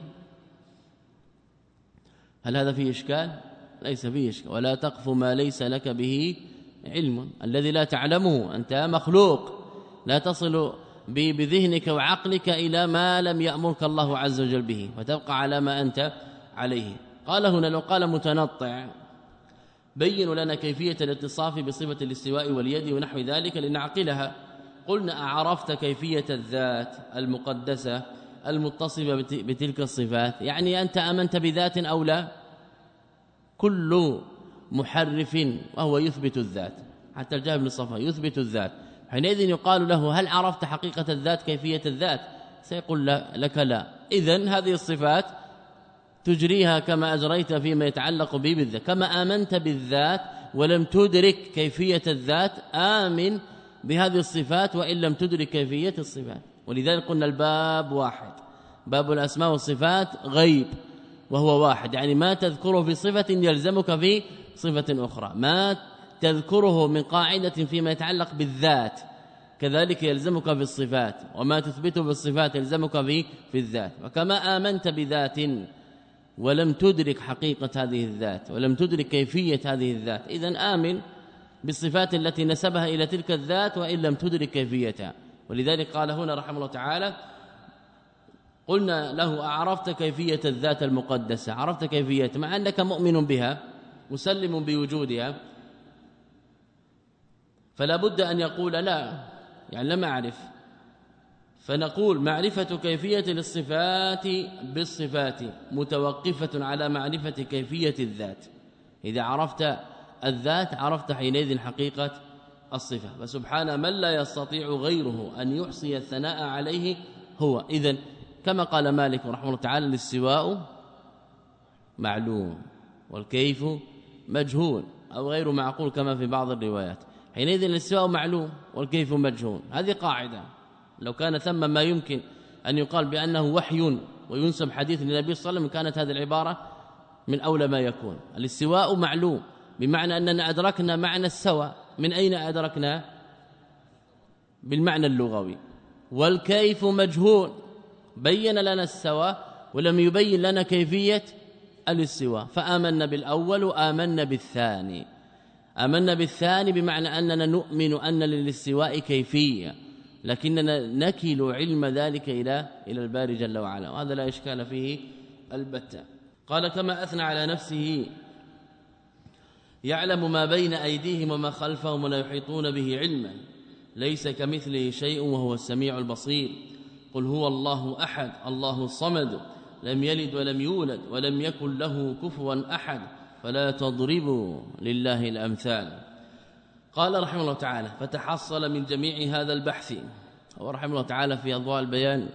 هل هذا فيه إشكال؟ ليس فيه إشكال. ولا تقف ما ليس لك به علم، الذي لا تعلمه، أنت مخلوق لا تصل بذهنك وعقلك إلى ما لم يأمرك الله عز وجل به، فتبقى على ما أنت عليه. قال هنا لو قال متنطع بينوا لنا كيفية الاتصاف بصفة الاستواء واليد ونحو ذلك لنعقلها. قلنا أعرفت كيفية الذات المقدسة المتصفة بتلك الصفات، يعني أنت أمنت بذات أو لا؟ كل محرف وهو يثبت الذات، حتى الجهم بن صفوان يثبت الذات، حينئذ يقال له هل عرفت حقيقة الذات كيفية الذات؟ سيقول لك لا. إذن هذه الصفات تجريها كما أجريت فيما يتعلق به بالذات. كما آمنت بالذات ولم تدرك كيفية الذات، آمن بهذه الصفات وإن لم تدرك كيفية الصفات. ولذلك قلنا الباب واحد، باب الأسماء والصفات غيب وهو واحد، يعني ما تذكره في صفة يلزمك في صفة أخرى، ما تذكره من قاعدة فيما يتعلق بالذات كذلك يلزمك في الصفات، وما تثبته بالصفات يلزمك في في الذات. وكما آمنت بذات ولم تدرك حقيقة هذه الذات ولم تدرك كيفية هذه الذات، إذن آمن بالصفات التي نسبها إلى تلك الذات وإن لم تدرك كيفيتها. ولذلك قال هنا رحمه الله تعالى قلنا له أعرفت كيفية الذات المقدسة، عرفت كيفية، مع أنك مؤمن بها مسلم بوجودها، فلا بد أن يقول لا، يعني لم أعرف. فنقول معرفة كيفية للصفات بالصفات متوقفة على معرفة كيفية الذات. إذا عرفت الذات عرفت حينئذ حقيقة الصفة. فسبحان من لا يستطيع غيره أن يحصي الثناء عليه هو. إذن كما قال مالك رحمه الله تعالى الاستواء معلوم والكيف مجهول أو غير معقول كما في بعض الروايات. حينئذ الاستواء معلوم والكيف مجهول، هذه قاعدة. لو كان ثم ما يمكن أن يقال بأنه وحي وينسب حديث للنبي صلى الله عليه وسلم كانت هذه العبارة من أولى ما يكون. الاستواء معلوم بمعنى أننا أدركنا معنى السوى. من أين أدركنا؟ بالمعنى اللغوي. والكيف مجهول، بين لنا السوى ولم يبين لنا كيفية الاستواء، فآمنا بالأول وآمنا بالثاني. آمنا بالثاني بمعنى أننا نؤمن أن للاستواء كيفية، لكننا نكل علم ذلك إلى إلى الباري جل وعلا، وهذا لا إشكال فيه البتة. قال كما أثنى على نفسه يعلم ما بين أيديهم وما خلفهم ولا يحيطون به علما ليس كمثله شيء وهو السميع البصير قل هو الله أحد الله الصمد لم يلد ولم يولد ولم يكن له كفوا أحد فلا تضربوا لله الأمثال. قال رحمه الله تعالى فتحصل من جميع هذا البحث. ورحمه الله تعالى في أضواء البيان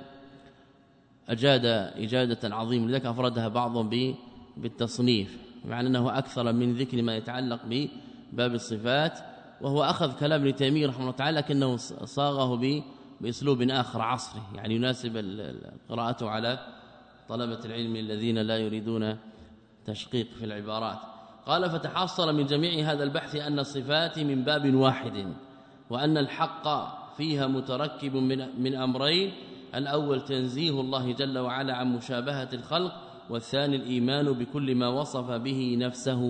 أجاد إجادة عظيمة لذلك أفردها بعضهم بالتصنيف مع أنه أكثر من ذكر ما يتعلق بباب الصفات وهو أخذ كلام ابن تيمية رحمه الله تعالى لكنه صاغه بأسلوب آخر عصري يعني يناسب قراءته على طلبة العلم الذين لا يريدون تشقيق في العبارات. قال فتحصل من جميع هذا البحث أن الصفات من باب واحد وأن الحق فيها متركب من, من أمرين الأول تنزيه الله جل وعلا عن مشابهة الخلق والثاني الإيمان بكل ما وصف به نفسه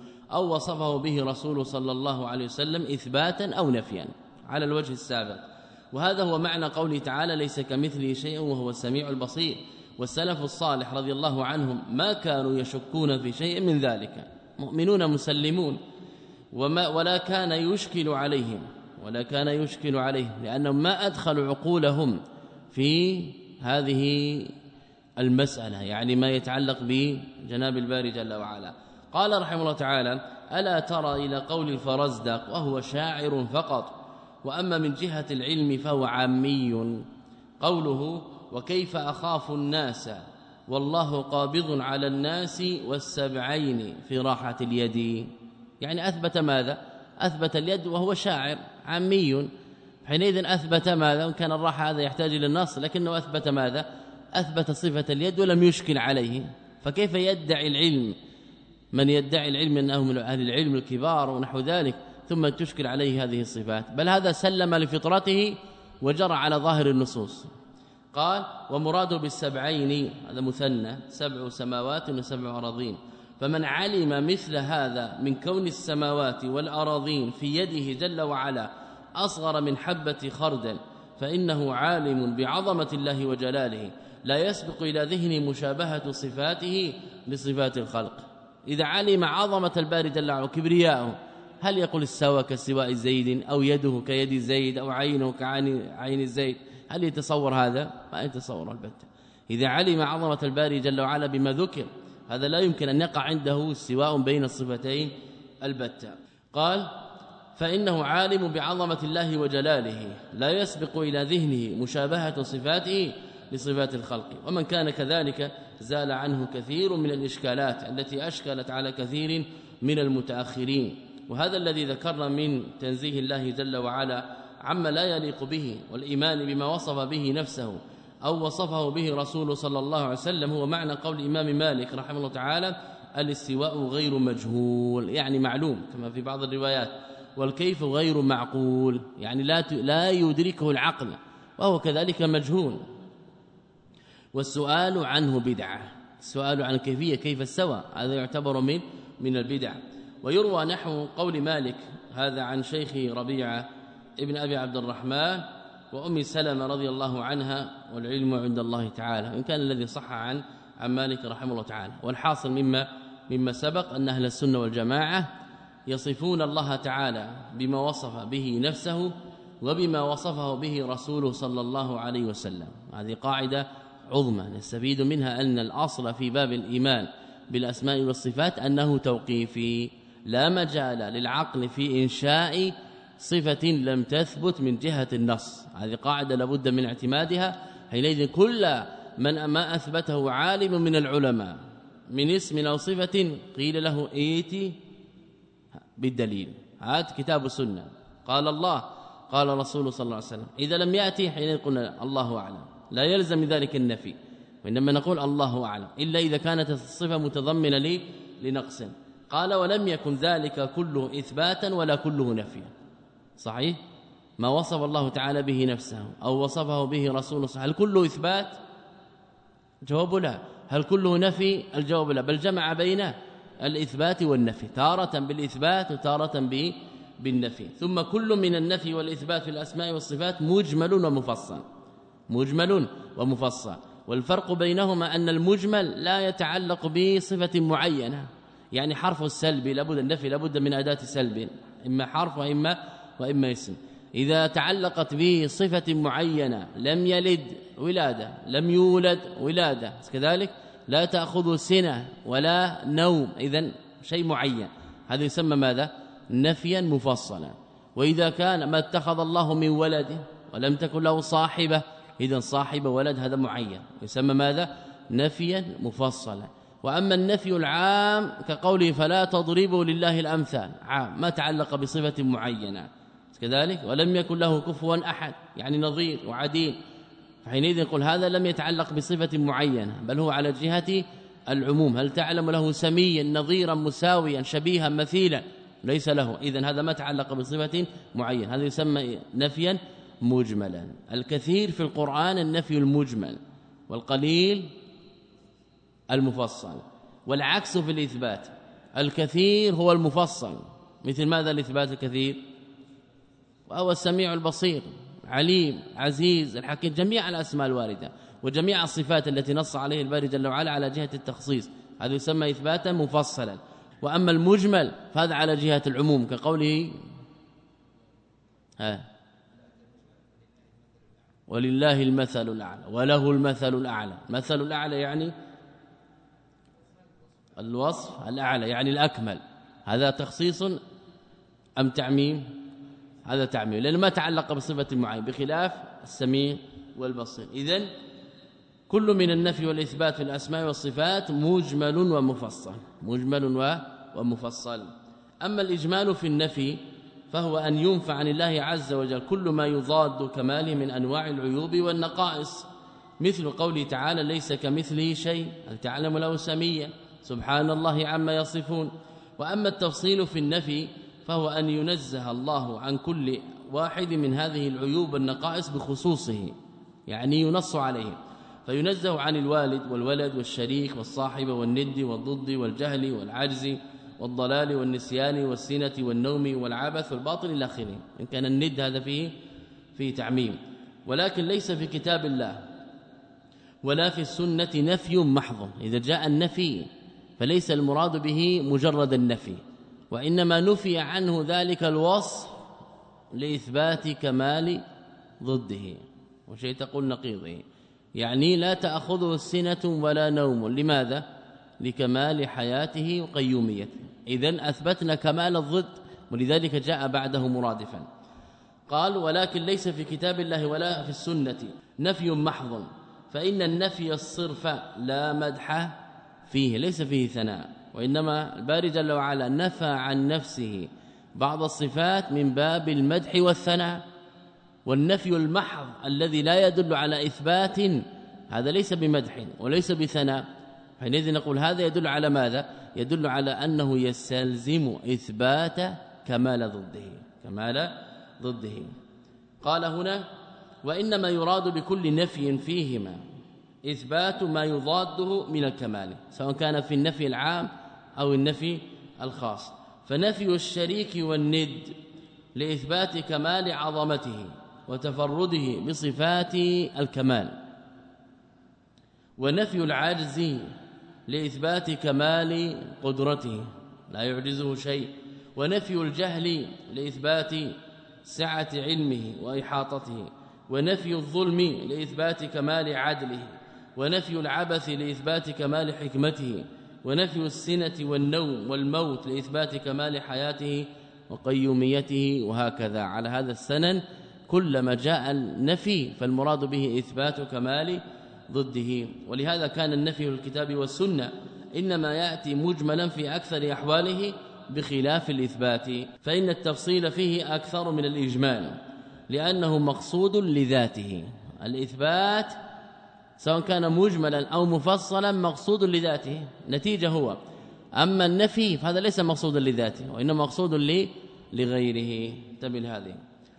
أو وصفه به رسوله صلى الله عليه وسلم إثباتا أو نفيا على الوجه السابق. وهذا هو معنى قوله تعالى ليس كمثله شيء وهو السميع البصير. والسلف الصالح رضي الله عنهم ما كانوا يشكون في شيء من ذلك مؤمنون مسلمون وما ولا كان يشكل عليهم ولا كان يشكل عليهم لأنهم ما أدخلوا عقولهم في هذه المسألة يعني ما يتعلق بجناب الباري جل وعلا. قال رحمه الله تعالى ألا ترى إلى قول الفرزدق وهو شاعر فقط وأما من جهة العلم فهو عامي قوله وكيف أخاف الناس والله قابض على الناس والسبعين في راحة اليد يعني أثبت ماذا؟ أثبت اليد وهو شاعر عامي حينئذ أثبت ماذا؟ وإن كان الراحة هذا يحتاج إلى النص لكنه أثبت ماذا؟ أثبت صفة اليد ولم يشكل عليه. فكيف يدعي العلم من يدعي العلم أنه من أهل العلم الكبار ونحو ذلك ثم تشكل عليه هذه الصفات بل هذا سلم لفطرته وجرى على ظاهر النصوص. قال ومراده بالسبعين هذا مثنى سبع سماوات وسبع أراضين فمن علم مثل هذا من كون السماوات والأراضين في يده جل وعلا أصغر من حبة خردل فإنه عالم بعظمة الله وجلاله لا يسبق إلى ذهن مشابهة صفاته لصفات الخلق. إذا علم عظمة الباري جل وعلا وكبرياءه هل يقول استوى كاستواء زيد أو يده كيد زيد أو عينه كعين عين زيد؟ هل يتصور هذا؟ ما يتصور البتة. إذا علم عظمة الباري جل وعلا بما ذكر هذا لا يمكن أن يقع عنده استواء بين الصفتين البتة. قال فإنه عالم بعظمة الله وجلاله لا يسبق إلى ذهنه مشابهة صفاته لصفات الخلق. ومن كان كذلك زال عنه كثير من الإشكالات التي أشكلت على كثير من المتأخرين. وهذا الذي ذكرنا من تنزيه الله جل وعلا عما لا يليق به والإيمان بما وصف به نفسه أو وصفه به رسوله صلى الله عليه وسلم هو معنى قول الإمام مالك رحمه الله تعالى الاستواء غير مجهول يعني معلوم كما في بعض الروايات والكيف غير معقول يعني لا لا يدركه العقل وهو كذلك مجهول. والسؤال عنه بدعة السؤال عن كيفية كيف استوى هذا يعتبر من من البدع. ويروى نحو قول مالك هذا عن شيخ ربيعة ابن أبي عبد الرحمن وأم سلمة رضي الله عنها والعلم عند الله تعالى وإن كان الذي صح عن عن مالك رحمه الله تعالى. والحاصل مما مما سبق أن أهل السنة والجماعة يصفون الله تعالى بما وصف به نفسه وبما وصفه به رسوله صلى الله عليه وسلم. هذه قاعدة عظمى نستفيد منها أن الأصل في باب الإيمان بالأسماء والصفات أنه توقيفي لا مجال للعقل في إنشاء صفة لم تثبت من جهة النص. هذه قاعدة لابد من اعتمادها. حينئذ كل من ما أثبته عالم من العلماء من اسم أو صفة قيل له ايتي بالدليل هات كتاب السنة قال الله قال رسول صلى الله عليه وسلم. إذا لم يأتي حينئذ قلنا الله أعلم لا يلزم ذلك النفي وإنما نقول الله أعلم إلا إذا كانت الصفة متضمنة لي لنقص. قال ولم يكن ذلك كله إثباتا ولا كله نفيا صحيح ما وصف الله تعالى به نفسه أو وصفه به رسوله صحيح هل كله إثبات؟ جواب لا. هل كله نفي؟ الجواب لا. بل جمع بين الإثبات والنفي تارة بالإثبات وتارة بالنفي. ثم كل من النفي والإثبات في الأسماء والصفات مجمل ومفصل مجمل ومفصل. والفرق بينهما أن المجمل لا يتعلق بصفة معينة، يعني حرف السلب لابد النفي لابد من أداة سلب، إما حرف وإما وإما اسم. إذا تعلقت به صفة معينة لم يلد ولادة، لم يولد ولادة، كذلك لا تأخذ سنة ولا نوم، إذن شيء معين، هذا يسمى ماذا؟ نفيا مفصلا. وإذا كان ما اتخذ الله من ولد ولم تكن له صاحبة، إذن صاحب ولد هذا معين، يسمى ماذا؟ نفيا مفصلا. وأما النفي العام كقوله فلا تضربوا لله الأمثال، عام ما تعلق بصفة معينة كذلك، ولم يكن له كفوا أحد يعني نظير وعديل، فحينئذ نقول هذا لم يتعلق بصفة معينة بل هو على جهة العموم. هل تعلم له سميا نظيرا مساويا شبيها مثيلا؟ ليس له، إذن هذا ما تعلق بصفة معينة، هذا يسمى نفيا مجملا. الكثير في القرآن النفي المجمل، والقليل المفصل، والعكس في الإثبات، الكثير هو المفصل. مثل ماذا الإثبات الكثير؟ وهو السميع البصير عليم عزيز الحكيم، جميع الأسماء الواردة وجميع الصفات التي نص عليه الباري جل وعلا على جهة التخصيص، هذا يسمى إثباتا مفصلا. وأما المجمل فهذا على جهة العموم كقوله ها ولله المثل الأعلى وله المثل الأعلى. المثل الأعلى يعني الوصف الأعلى يعني الأكمل، هذا تخصيص أم تعميم؟ هذا تعميم، لأنه ما تعلق بصفة معينة بخلاف السميع والبصير. إذن كل من النفي والإثبات في الأسماء والصفات مجمل ومفصل، مجمل ومفصل. أما الإجمال في النفي فهو أن ينفع عن الله عز وجل كل ما يضاد كماله من أنواع العيوب والنقائص، مثل قوله تعالى ليس كمثله شيء، هل تعلم له سميا، سبحان الله عما يصفون. وأما التفصيل في النفي فهو أن ينزه الله عن كل واحد من هذه العيوب والنقائص بخصوصه، يعني ينص عليه، فينزه عن الوالد والولد والشريك والصاحب والند والضد والجهل والعجز والضلال والنسيان والسنة والنوم والعبث والباطل إلى آخره. إن كان الند هذا فيه فيه تعميم، ولكن ليس في كتاب الله ولا في السنة نفي محض. إذا جاء النفي فليس المراد به مجرد النفي، وإنما نفي عنه ذلك الوصف لإثبات كمال ضده، وشيء تقول نقيضه، يعني لا تأخذه سنة ولا نوم. لماذا؟ لكمال حياته وقيوميته. إذن أثبتنا كمال الضد، ولذلك جاء بعده مرادفا. قال ولكن ليس في كتاب الله ولا في السنة نفي محض، فإن النفي الصرف لا مدح فيه، ليس فيه ثناء، وإنما الباري جل وعلا نفى عن نفسه بعض الصفات من باب المدح والثناء. والنفي المحض الذي لا يدل على إثبات هذا ليس بمدح وليس بثناء، حينئذ نقول هذا يدل على ماذا؟ يدل على أنه يستلزم إثبات كمال ضده، كمال ضده. قال هنا وإنما يراد بكل نفي فيهما إثبات ما يضاده من الكمال، سواء كان في النفي العام أو النفي الخاص. فنفي الشريك والند لإثبات كمال عظمته وتفرده بصفات الكمال، ونفي العجز لإثبات كمال قدرته لا يعجزه شيء، ونفي الجهل لإثبات سعة علمه وإحاطته، ونفي الظلم لإثبات كمال عدله، ونفي العبث لإثبات كمال حكمته، ونفي السنة والنوم والموت لإثبات كمال حياته وقيوميته، وهكذا على هذا السنن. كلما جاء النفي فالمراد به إثبات كمال ضده. ولهذا كان النفي في الكتاب والسنة إنما يأتي مجملا في أكثر أحواله بخلاف الإثبات، فإن التفصيل فيه أكثر من الإجمال لأنه مقصود لذاته. الإثبات سواء كان مجملا أو مفصلا مقصود لذاته، نتيجة هو. أما النفي فهذا ليس مقصودا لذاته وإنما مقصود لغيره. انتبه هذه.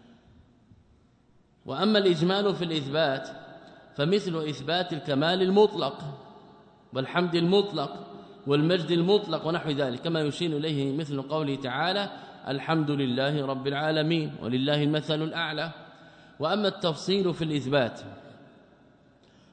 وأما الإجمال في الإثبات فمثل إثبات الكمال المطلق والحمد المطلق والمجد المطلق ونحو ذلك، كما يشير إليه مثل قوله تعالى الحمد لله رب العالمين ولله المثل الأعلى. وأما التفصيل في الإثبات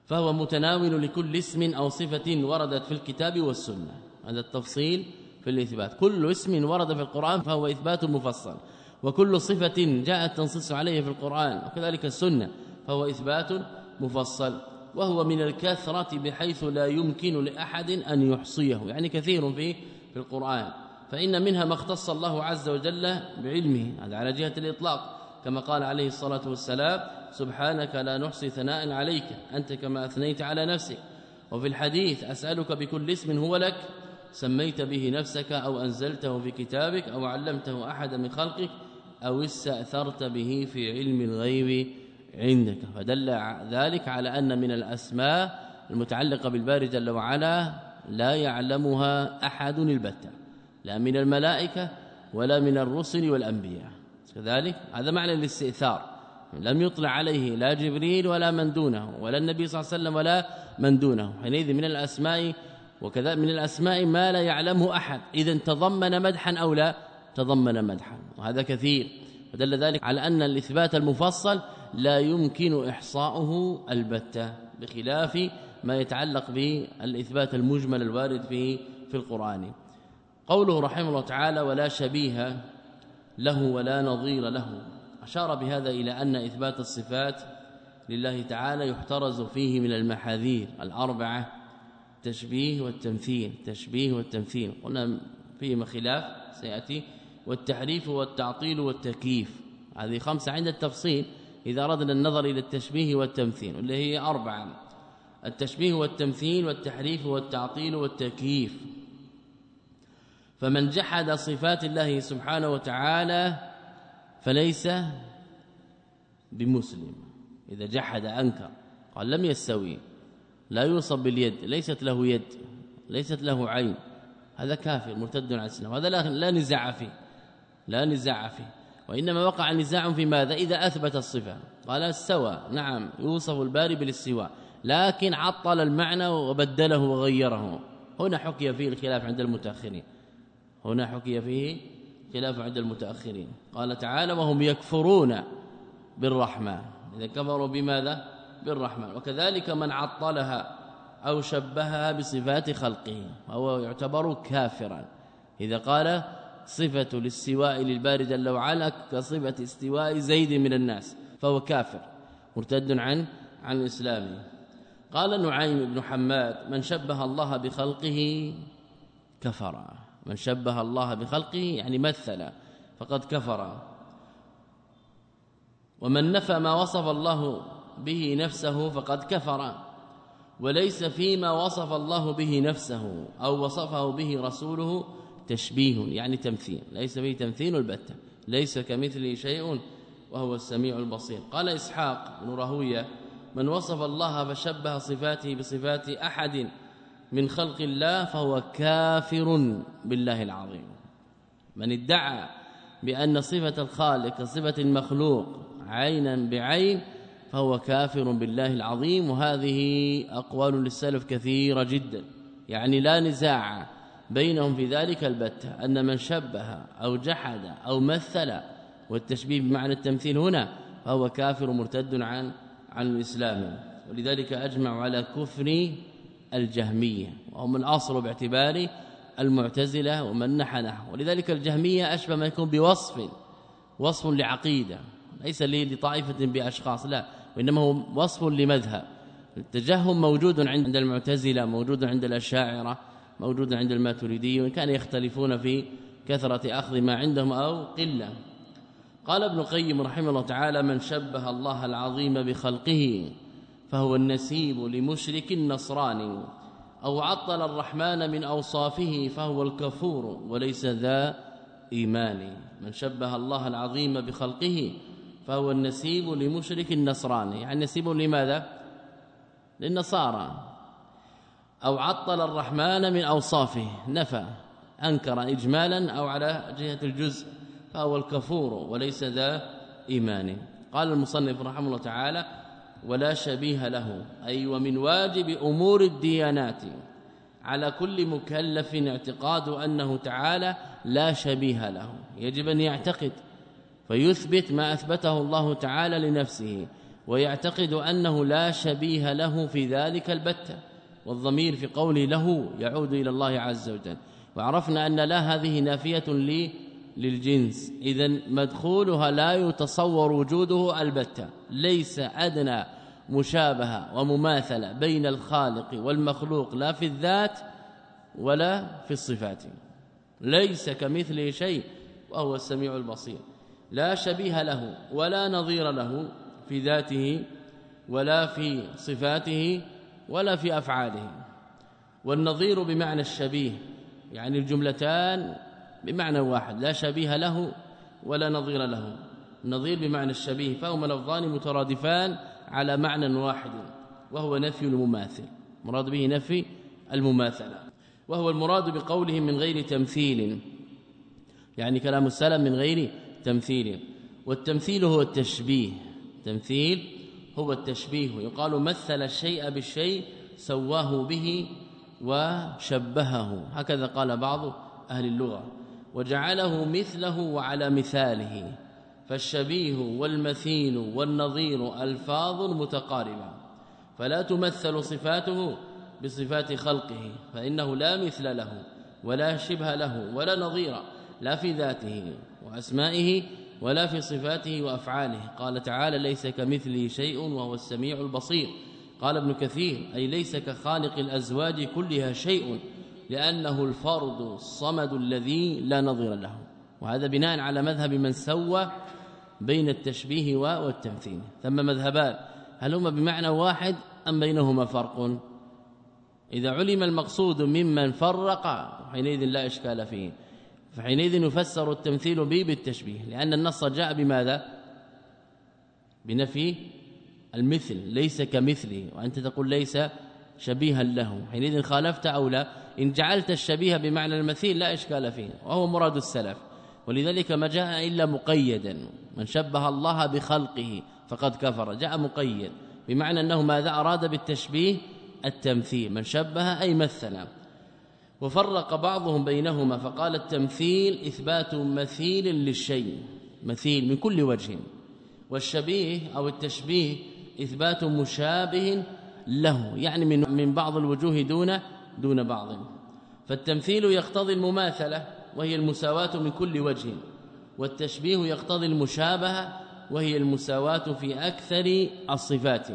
فهو متناول لكل اسم أو صفة وردت في الكتاب والسنة. هذا التفصيل في الإثبات. كل اسم ورد في القرآن فهو إثبات مفصل، وكل صفة جاءت تنصص عليه في القرآن وكذلك السنة فهو إثبات مفصل، وهو من الكثرة بحيث لا يمكن لأحد أن يحصيه، يعني كثير في في القرآن. فإن منها ما اختص الله عز وجل بعلمه، هذا على جهة الإطلاق، كما قال عليه الصلاة والسلام: سبحانك لا نحصي ثناء عليك أنت كما أثنيت على نفسك. وفي الحديث: أسألك بكل اسم هو لك سميت به نفسك أو أنزلته في كتابك أو علمته أحد من خلقك أو استأثرت به في علم الغيب عندك. فدل ذلك على أن من الأسماء المتعلقة بالباري جل وعلا لا يعلمها أحد البتة، لا من الملائكة ولا من الرسل والأنبياء. كذلك هذا معنى الاستئثار، لم يطلع عليه لا جبريل ولا من دونه ولا النبي صلى الله عليه وسلم ولا من دونه. حينئذ من الأسماء وكذا من الأسماء ما لا يعلمه أحد، إذا تضمن مدحا أو لا تضمن مدحا، وهذا كثير. فدل ذلك على أن الإثبات المفصل لا يمكن إحصاؤه البتة، بخلاف ما يتعلق بالإثبات المجمل الوارد فيه في القرآن. قوله رحمه الله تعالى: ولا شبيه له ولا نظير له، أشار بهذا إلى أن إثبات الصفات لله تعالى يحترز فيه من المحاذير الأربعة: التشبيه والتمثيل، التشبيه والتمثيل قلنا فيهما خلاف سيأتي، والتحريف والتعطيل والتكييف، هذه خمسة عند التفصيل إذا أردنا النظر إلى التشبيه والتمثيل، واللي هي أربعة: التشبيه والتمثيل والتحريف والتعطيل والتكييف. فمن جحد صفات الله سبحانه وتعالى فليس بمسلم. إذا جحد أنكر قال لم يستوي، لا يوصف باليد، ليست له يد، ليست له عين، هذا كافر مرتد عن الإسلام، هذا لا, لا نزاع فيه، لا نزاع فيه. وإنما وقع نزاع في ماذا؟ إذا أثبت الصفة قال استوى، نعم يوصف الباري بالاستواء، لكن عطل المعنى وبدله وغيره، هنا حكي فيه الخلاف عند المتأخرين، هنا حكي فيه خلاف عند المتأخرين. قال تعالى: وهم يكفرون بالرحمن، إذا كفروا بماذا؟ بالرحمن. وكذلك من عطلها أو شبهها بصفات خلقه فهو يعتبر كافرا. إذا قال صفة الاستواء للباري جل وعلا كصفة استواء زيد من الناس فهو كافر مرتد عن عن الإسلام. قال نعيم بن حماد: من شبه الله بخلقه كفر، من شبه الله بخلقه يعني مثل فقد كفر. ومن نفى ما وصف الله به نفسه فقد كفر، وليس فيما وصف الله به نفسه أو وصفه به رسوله تشبيه يعني تمثيل، ليس فيه تمثيل البتة، ليس كمثله شيء وهو السميع البصير. قال إسحاق بن راهويه: من وصف الله فشبه صفاته بصفات أحد من خلق الله فهو كافر بالله العظيم. من ادعى بأن صفة الخالق صفة المخلوق عينا بعين فهو كافر بالله العظيم. وهذه أقوال للسلف كثيرة جدا، يعني لا نزاع بينهم في ذلك البتة، أن من شبه أو جحد أو مثل، والتشبيه بمعنى التمثيل هنا، فهو كافر مرتد عن عن الإسلام. ولذلك أجمع على كفر الجهمية، وهم الأصل باعتبار المعتزلة ومن نحى نحو. ولذلك الجهمية أشبه ما يكون بوصف، وصف لعقيدة، ليس لطائفة بأشخاص، لا، وإنما هو وصف لمذهب. التجهم موجود عند المعتزلة، موجود عند الأشاعرة، موجود عند الماتريدية، وإن كان يختلفون في كثرة أخذ ما عندهم أو قلة. قال ابن القيم رحمه الله تعالى: من شبه الله العظيم بخلقه فهو النسيب لمشرك نصراني، أو عطل الرحمن من أوصافه فهو الكفور وليس ذا إيمان. من شبه الله العظيم بخلقه فهو النسيب لمشرك نصراني، يعني نسيب لماذا؟ للنصارى. أو عطل الرحمن من أوصافه، نفى أنكر إجمالا أو على جهة الجزء، فهو الكفور وليس ذا إيمان. قال المصنف رحمه الله تعالى: ولا شبيه له، أي ومن واجب أمور الديانات على كل مكلف اعتقاد أنه تعالى لا شبيه له، يجب أن يعتقد فيثبت ما أثبته الله تعالى لنفسه، ويعتقد أنه لا شبيه له في ذلك البتة، والضمير في قوله له يعود إلى الله عز وجل. وعرفنا أن لا هذه نافية لي للجنس، إذن مدخولها لا يتصور وجوده البتة، ليس أدنى مشابهة ومماثلة بين الخالق والمخلوق لا في الذات ولا في الصفات، ليس كمثله شيء وهو السميع البصير، لا شبيه له ولا نظير له في ذاته ولا في صفاته ولا في أفعاله. والنظير بمعنى الشبيه، يعني الجملتان بمعنى واحد، لا شبيه له ولا نظير له. النظير بمعنى الشبيه، فهما لفظان مترادفان على معنى واحد، وهو نفي المماثل، مراد به نفي المماثلة، وهو المراد بقوله من غير تمثيل، يعني كلام السلف من غير تمثيل. والتمثيل هو التشبيه، تمثيل هو التشبيه، يقال مثل الشيء بالشيء سواه به وشبهه، هكذا قال بعض أهل اللغة، وجعله مثله وعلى مثاله. فالشبيه والمثيل والنظير ألفاظ متقاربة، فلا تمثل صفاته بصفات خلقه، فإنه لا مثل له ولا شبه له ولا نظير، لا في ذاته وأسمائه ولا في صفاته وأفعاله. قال تعالى ليس كمثله شيء وهو السميع البصير. قال ابن كثير أي ليس كخالق الأزواج كلها شيء، لأنه الفرد الصمد الذي لا نظير له. وهذا بناء على مذهب من سوى بين التشبيه والتمثيل. ثم مذهبان، هل هما بمعنى واحد أم بينهما فرق؟ إذا علم المقصود ممن فرق حينئذ لا إشكال فيه، فحينئذ يفسر التمثيل به بالتشبيه، لأن النص جاء بماذا؟ بنفي المثل، ليس كمثله، وأنت تقول ليس شبيها له، حينئذ خالفت أو لا؟ إن جعلت الشبيه بمعنى المثيل لا إشكال فيه، وهو مراد السلف. ولذلك ما جاء إلا مقيدا، من شبه الله بخلقه فقد كفر، جاء مقيد بمعنى أنه ماذا أراد بالتشبيه؟ التمثيل، من شبه أي مثل. وفرق بعضهم بينهما فقال التمثيل إثبات مثيل للشيء، مثيل من كل وجه، والشبيه أو التشبيه إثبات مشابه له، يعني من من بعض الوجوه دون دون بعض. فالتمثيل يقتضي المماثلة وهي المساواة من كل وجه، والتشبيه يقتضي المشابهة وهي المساواة في أكثر الصفات.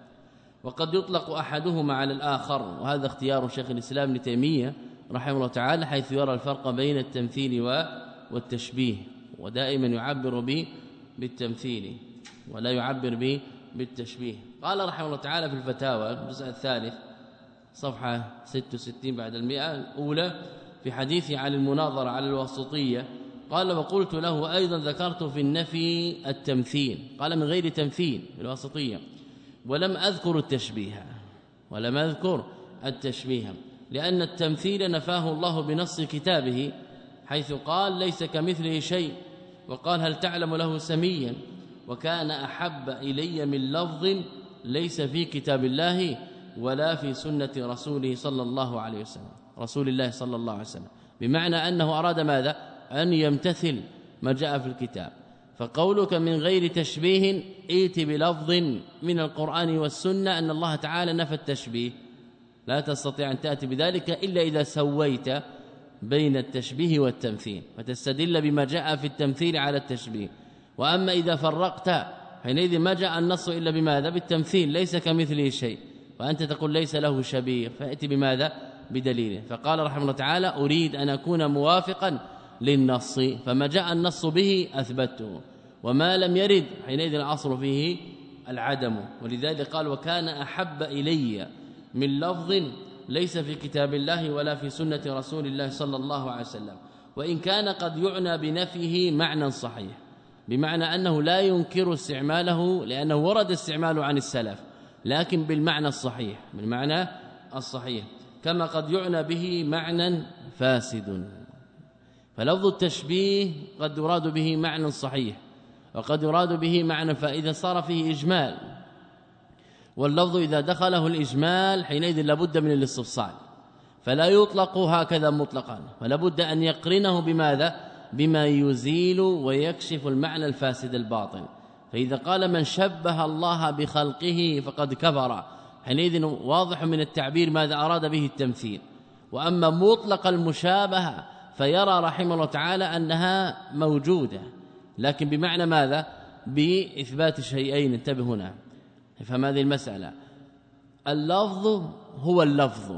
وقد يطلق أحدهما على الآخر، وهذا اختيار شيخ الإسلام ابن تيمية رحمه الله تعالى، حيث يرى الفرق بين التمثيل والتشبيه، ودائما يعبر به بالتمثيل ولا يعبر به بالتشبيه. قال رحمه الله تعالى في الفتاوى الجزء الثالث صفحة ستة وستين بعد المئة الأولى في حديث عن المناظرة على الواسطية، قال وقلت له أيضا ذكرت في النفي التمثيل، قال من غير تمثيل في الواسطية، ولم أذكر التشبيه ولم أذكر التشبيه لأن التمثيل نفاه الله بنص كتابه، حيث قال ليس كمثله شيء، وقال هل تعلم له سميا، وكان أحب إلي من لفظ ليس في كتاب الله ولا في سنة رسوله صلى الله عليه وسلم، رسول الله صلى الله عليه وسلم، بمعنى أنه أراد ماذا؟ أن يمتثل ما جاء في الكتاب. فقولك من غير تشبيه ائت بلفظ من القرآن والسنة أن الله تعالى نفى التشبيه، لا تستطيع أن تأتي بذلك إلا إذا سويت بين التشبيه والتمثيل، فتستدل بما جاء في التمثيل على التشبيه. وأما إذا فرقت حينئذ ما جاء النص إلا بماذا؟ بالتمثيل، ليس كمثله شيء، وأنت تقول ليس له شبيه، فأتي بماذا؟ بدليله. فقال رحمه الله تعالى أريد أن أكون موافقا للنص، فما جاء النص به أثبته، وما لم يرد حينئذ العصر فيه العدم. ولذلك قال وكان أحب إلي من لفظ ليس في كتاب الله ولا في سنة رسول الله صلى الله عليه وسلم، وإن كان قد يعنى بنفيه معنى صحيح، بمعنى أنه لا ينكر استعماله لأنه ورد استعماله عن السلف، لكن بالمعنى الصحيح، بالمعنى الصحيح، كما قد يعنى به معنى فاسد. فلفظ التشبيه قد يراد به معنى صحيح، وقد يراد به معنى فإذا صار فيه إجمال، واللفظ إذا دخله الإجمال حينئذ لابد من الاستفصال، فلا يطلق هكذا مطلقا، فلا بد أن يقرنه بماذا؟ بما يزيل ويكشف المعنى الفاسد الباطن. فإذا قال من شبه الله بخلقه فقد كفر، حينئذ واضح من التعبير ماذا أراد به التمثيل. وأما مطلق المشابهة فيرى رحمه الله تعالى أنها موجودة، لكن بمعنى ماذا؟ بإثبات شيئين. انتبه هنا، فهم هذه المسألة. اللفظ هو اللفظ،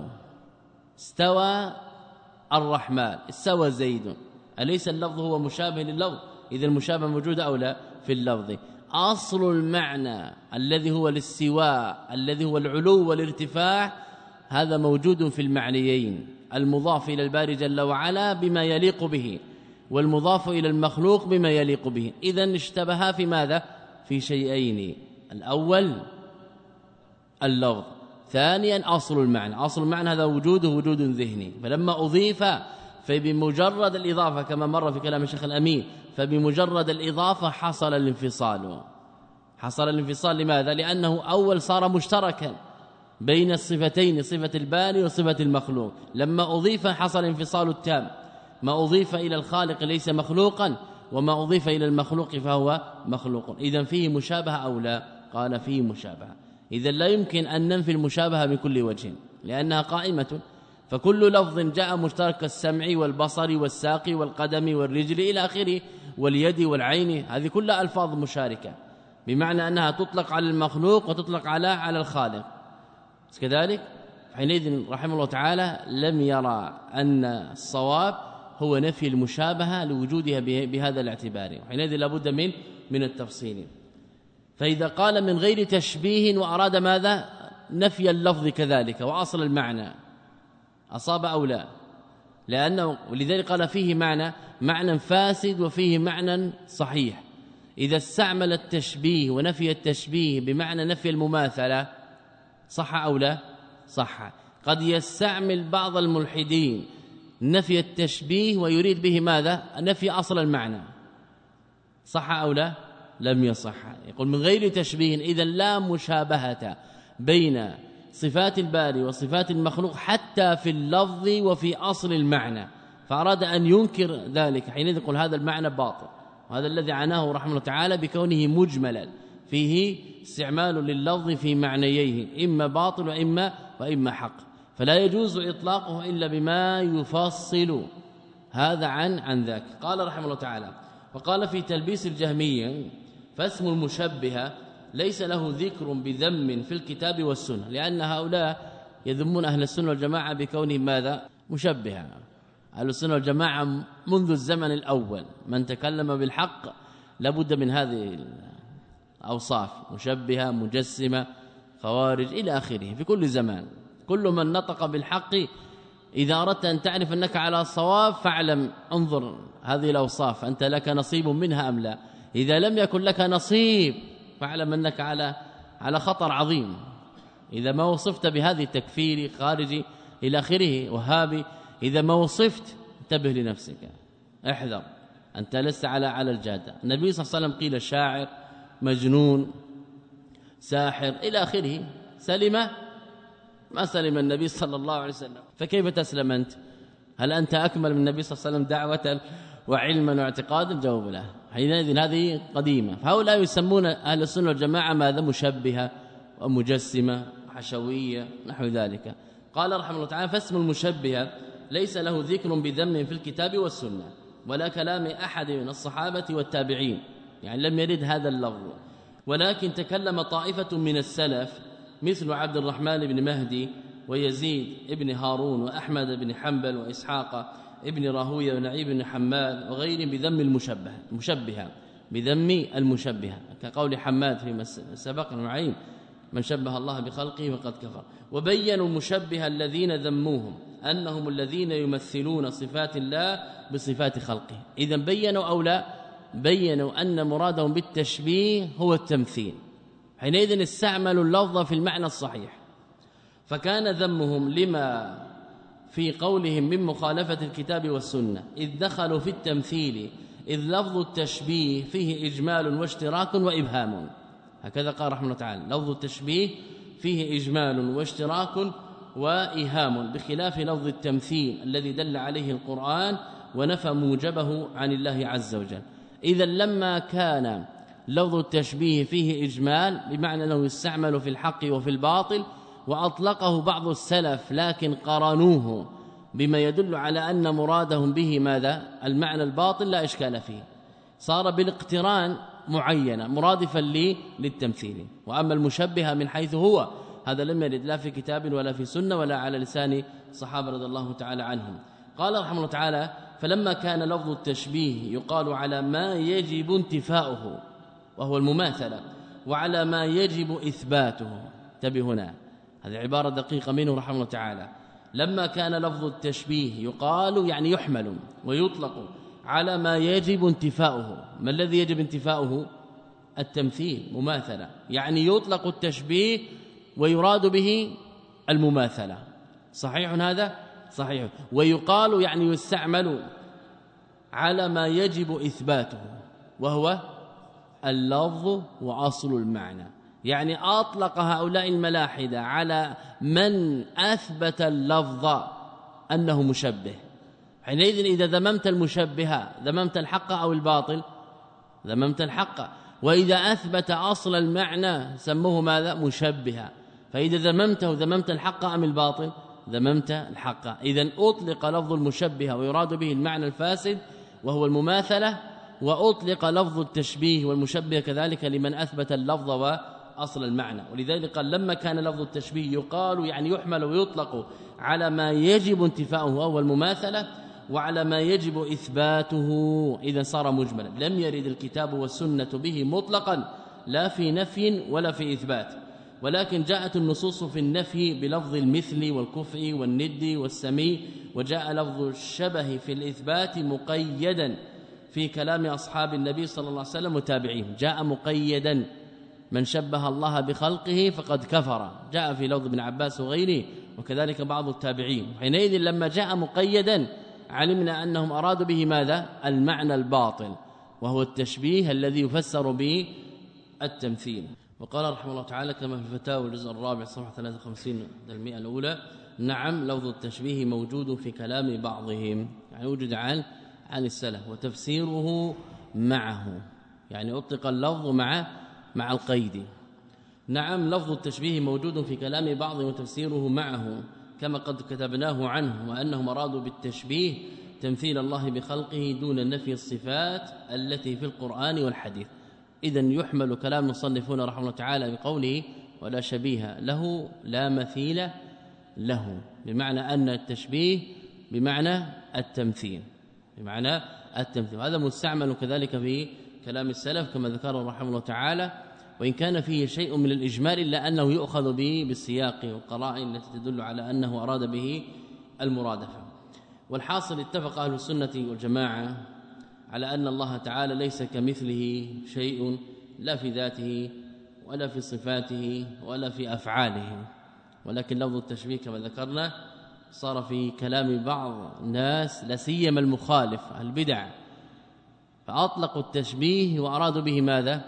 استوى الرحمن، استوى زيد، أليس اللفظ هو مشابه لللفظ؟ إذا المشابه موجود أو لا في اللفظ. أصل المعنى الذي هو الاستواء الذي هو العلو والارتفاع هذا موجود في المعنيين، المضاف إلى الباري جل وعلا بما يليق به، والمضاف إلى المخلوق بما يليق به. إذن اشتبها في ماذا؟ في شيئين، الأول اللفظ، ثانيا أصل المعنى. أصل المعنى هذا وجوده وجود ذهني، فلما أضيف فبمجرد الإضافة كما مر في كلام الشيخ الأمين، فبمجرد الإضافة حصل الانفصال. حصل الانفصال لماذا؟ لأنه أول صار مشتركا بين الصفتين، صفة الباري وصفة المخلوق. لما أضيف حصل انفصال التام، ما أضيف إلى الخالق ليس مخلوقا، وما أضيف إلى المخلوق فهو مخلوق. إذن فيه مشابهة أو لا؟ قال فيه مشابهة. إذن لا يمكن أن ننفي المشابهة من كل وجه لأنها قائمة، فكل لفظ جاء مشترك السمع والبصر والساق والقدم والرجل إلى آخره واليد والعين، هذه كلها ألفاظ مشاركة، بمعنى أنها تطلق على المخلوق وتطلق على على الخالق كذلك. حينئذ رحمه الله تعالى لم يرى أن الصواب هو نفي المشابهة لوجودها بهذا الاعتبار، وحينئذ لابد من من التفصيل. فإذا قال من غير تشبيه وأراد ماذا؟ نفي اللفظ كذلك وأصل المعنى، أصاب أو لا؟ لأنه ولذلك قال فيه معنى معنى فاسد وفيه معنى صحيح. إذا استعمل التشبيه ونفي التشبيه بمعنى نفي المماثلة صح أو لا؟ صح. قد يستعمل بعض الملحدين نفي التشبيه ويريد به ماذا؟ نفي أصل المعنى، صح أو لا؟ لم يصح. يقول من غير تشبيه، إذا لا مشابهة بين صفات الباري وصفات المخلوق حتى في اللفظ وفي أصل المعنى، فأراد أن ينكر ذلك. حينئذ يقول هذا المعنى باطل، وهذا الذي عناه رحمه الله تعالى بكونه مجملا فيه استعمال لللفظ في معنييه، إما باطل وإما وإما حق، فلا يجوز إطلاقه إلا بما يفصل هذا عن عن ذاك. قال رحمه الله تعالى وقال في تلبيس الجهمية فاسم المشبهة ليس له ذكر بذم في الكتاب والسنة، لأن هؤلاء يذمون أهل السنة والجماعة بكونهم ماذا؟ مشبهة. أهل السنة والجماعة منذ الزمن الأول من تكلم بالحق لابد من هذه الأوصاف، مشبهة، مجسمة، خوارج إلى آخره، في كل زمان. كل من نطق بالحق إذا أردت أن تعرف أنك على الصواب فاعلم انظر هذه الأوصاف أنت لك نصيب منها أم لا. إذا لم يكن لك نصيب فاعلم أنك على على خطر عظيم. إذا ما وصفت بهذه التكفير خارجي إلى آخره وهابي، إذا ما وصفت انتبه لنفسك، احذر، أنت لست على على الجادة. النبي صلى الله عليه وسلم قيل شاعر، مجنون، ساحر إلى آخره، سلم ما سلم النبي صلى الله عليه وسلم، فكيف تسلم أنت؟ هل أنت أكمل من النبي صلى الله عليه وسلم دعوة وعلما واعتقادا؟ جواب له. حينئذ هذه قديمة. فهؤلاء يسمون أهل السنة والجماعة ماذا؟ مشبهة ومجسمة حشوية نحو ذلك. قال رحمه الله تعالى فاسم المشبهة ليس له ذكر بذم في الكتاب والسنة ولا كلام أحد من الصحابة والتابعين، يعني لم يرد هذا اللفظ، ولكن تكلم طائفة من السلف مثل عبد الرحمن بن مهدي ويزيد ابن هارون وأحمد بن حنبل وإسحاق ابن راهويه ونعيم بن حماد وغيرهم بذم المشبه المشبهة بذم المشبهة، كقول حماد في سبق نعيم من شبه الله بخلقه فقد كفر. وبينوا المشبهة الذين ذموهم أنهم الذين يمثلون صفات الله بصفات خلقه. إذا بينوا أو لا؟ بينوا أن مرادهم بالتشبيه هو التمثيل، حينئذ استعملوا اللفظ في المعنى الصحيح. فكان ذمهم لما في قولهم من مخالفة الكتاب والسنة إذ دخلوا في التمثيل، إذ لفظ التشبيه فيه إجمال واشتراك وإبهام، هكذا قال رحمه الله تعالى، لفظ التشبيه فيه إجمال واشتراك وإيهام، بخلاف لفظ التمثيل الذي دل عليه القرآن ونفى موجبه عن الله عز وجل. إذا لما كان لفظ التشبيه فيه إجمال بمعنى أنه يستعمل في الحق وفي الباطل، وأطلقه بعض السلف لكن قرنوه بما يدل على أن مرادهم به ماذا؟ المعنى الباطل لا إشكال فيه، صار بالاقتران معينة مرادفا لي للتمثيل. وأما المشبه من حيث هو هذا لم يرد لا في كتاب ولا في سنة ولا على لسان الصحابة رضي الله تعالى عنهم. قال رحمه الله تعالى: فلما كان لفظ التشبيه يقال على ما يجب انتفاؤه وهو المماثلة، وعلى ما يجب إثباته. انتبه هنا، هذه عبارة دقيقة منه رحمه الله تعالى. لما كان لفظ التشبيه يقال يعني يحمل ويطلق على ما يجب انتفاؤه. ما الذي يجب انتفاؤه؟ التمثيل، مماثلة، يعني يطلق التشبيه ويراد به المماثلة. صحيح هذا؟ صحيح. ويقال يعني يستعمل على ما يجب إثباته وهو اللفظ وأصل المعنى. يعني أطلق هؤلاء الملاحدة على من أثبت اللفظ أنه مشبه. حينئذ إذا ذممت المشبه ذممت الحق أو الباطل؟ ذممت الحق. وإذا أثبت أصل المعنى سموه ماذا؟ مشبها. فإذا ذممته ذممت الحق أم الباطل؟ ذممت الحق. إذن أطلق لفظ المشبه ويراد به المعنى الفاسد وهو المماثلة، وأطلق لفظ التشبيه والمشبه كذلك لمن أثبت اللفظ وأصل المعنى. ولذلك قال لما كان لفظ التشبيه يقال يعني يحمل ويطلق على ما يجب انتفاؤه وهو المماثلة، وعلى ما يجب إثباته، إذا صار مجملا. لم يرد الكتاب والسنة به مطلقا لا في نفي ولا في إثبات، ولكن جاءت النصوص في النفي بلفظ المثل والكفء والند والسمي، وجاء لفظ الشبه في الإثبات مقيدا في كلام أصحاب النبي صلى الله عليه وسلم وتابعيهم. جاء مقيدا: من شبه الله بخلقه فقد كفر. جاء في لفظ ابن عباس وغيره وكذلك بعض التابعين. حينئذ لما جاء مقيدا علمنا أنهم أرادوا به ماذا؟ المعنى الباطل وهو التشبيه الذي يفسر به التمثيل. وقال رحمه الله تعالى كما في الفتاوى الجزء الرابع صفحة ثلاثة وخمسين المئة الأولى: نعم لفظ التشبيه موجود في كلام بعضهم، يعني وجد عن عن السلف، وتفسيره معه، يعني أطلق اللفظ مع مع القيد. نعم لفظ التشبيه موجود في كلام بعضهم وتفسيره معه، كما قد كتبناه عنه، وأنهم أرادوا بالتشبيه تمثيل الله بخلقه دون نفي الصفات التي في القرآن والحديث. إذن يحمل كلام المصنفون رحمه الله تعالى بقوله: ولا شبيه له لا مثيل له، بمعنى أن التشبيه بمعنى التمثيل، بمعنى التمثيل. هذا مستعمل كذلك في كلام السلف كما ذكر رحمه الله تعالى، وإن كان فيه شيء من الإجمال إلا أنه يؤخذ به بالسياق والقرائن التي تدل على أنه أراد به المرادفة. والحاصل اتفق أهل السنة والجماعة على أن الله تعالى ليس كمثله شيء، لا في ذاته ولا في صفاته ولا في أفعاله، ولكن لفظ التشبيه كما ذكرنا صار في كلام بعض الناس لا سيما المخالف البدع، فأطلقوا التشبيه وأرادوا به ماذا؟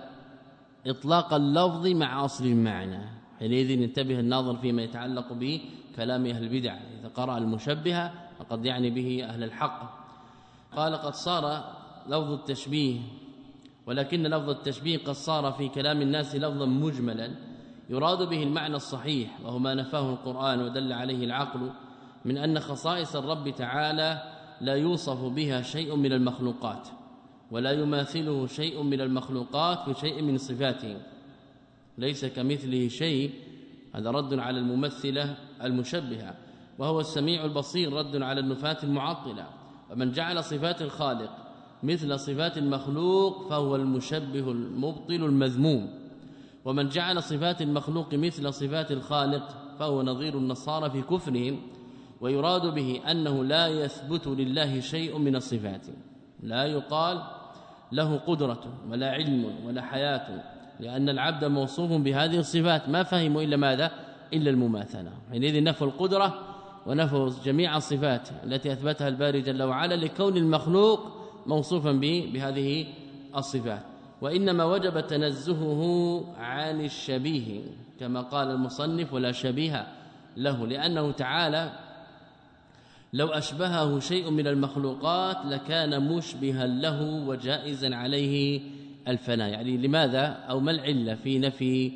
إطلاق اللفظ مع أصل المعنى. حينئذ ينتبه الناظر فيما يتعلق بكلام أهل البدع، إذا قرأ المشبه فقد يعني به أهل الحق. قال: قد صار لفظ التشبيه، ولكن لفظ التشبيه قد صار في كلام الناس لفظا مجملا يراد به المعنى الصحيح، وهو ما نفاه القرآن ودل عليه العقل من أن خصائص الرب تعالى لا يوصف بها شيء من المخلوقات، ولا يماثله شيء من المخلوقات في شيء من صفاته، ليس كمثله شيء. هذا رد على الممثلة المشبهة. وهو السميع البصير رد على النفاة المعطلة. ومن جعل صفات الخالق مثل صفات المخلوق فهو المشبه المبطل المذموم، ومن جعل صفات المخلوق مثل صفات الخالق فهو نظير النصارى في كفرهم. ويراد به أنه لا يثبت لله شيء من الصفات، لا يقال له قدرة ولا علم ولا حياة، لأن العبد موصوف بهذه الصفات، ما فهموا إلا ماذا؟ إلا المماثلة. حينئذ نفوا القدرة ونفوا جميع الصفات التي أثبتها الباري جل وعلا لكون المخلوق موصوفا بهذه الصفات. وإنما وجب تنزهه عن الشبيه كما قال المصنف: ولا شبيه له، لأنه تعالى لو أشبهه شيء من المخلوقات لكان مشبها له وجائزا عليه الفناء. يعني لماذا أو ما العلة في نفي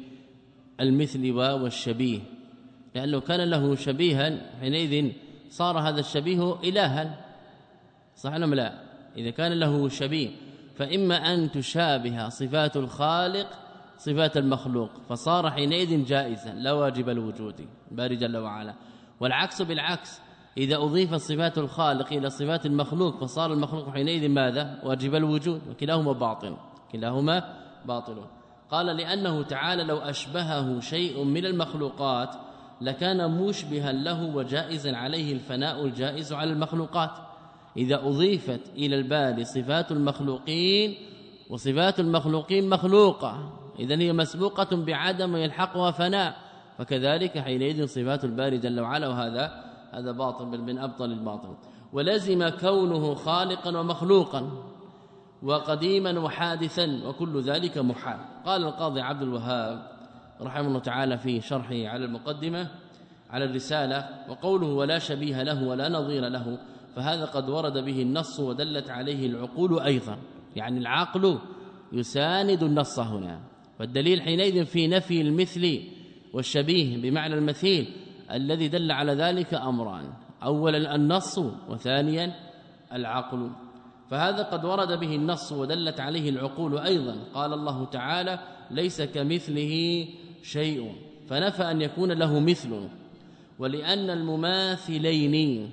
المثل والشبيه؟ لأنه كان له شبيها حينئذ صار هذا الشبيه إلها، صح أم لا؟ إذا كان له شبيه فإما أن تشابه صفات الخالق صفات المخلوق فصار حينئذ جائزا لا واجب الوجود باري جل وعلا، والعكس بالعكس إذا أضيف صفات الخالق إلى صفات المخلوق فصار المخلوق حينئذ ماذا؟ واجب الوجود، وكلاهما باطل كلاهما باطل. قال لأنه تعالى لو أشبهه شيء من المخلوقات لكان مشبها له وجائزا عليه الفناء الجائز على المخلوقات. إذا أضيفت إلى الباري صفات المخلوقين وصفات المخلوقين مخلوقة إذن هي مسبوقة بعدم يلحقها فناء، فكذلك حينئذ صفات الباري جل وعلا، وهذا هذا باطل بل من أبطل الباطل. ولزم كونه خالقا ومخلوقا وقديما وحادثا وكل ذلك محال. قال القاضي عبد الوهاب رحمه الله تعالى في شرحه على المقدمة على الرسالة: وقوله ولا شبيه له ولا نظير له فهذا قد ورد به النص ودلت عليه العقول أيضا، يعني العقل يساند النص هنا، والدليل حينئذ في نفي المثل والشبيه بمعنى المثيل الذي دل على ذلك أمران: أولا النص، وثانيا العقل. فهذا قد ورد به النص ودلت عليه العقول أيضا. قال الله تعالى: ليس كمثله شيء، فنفى أن يكون له مثل، ولأن المماثلين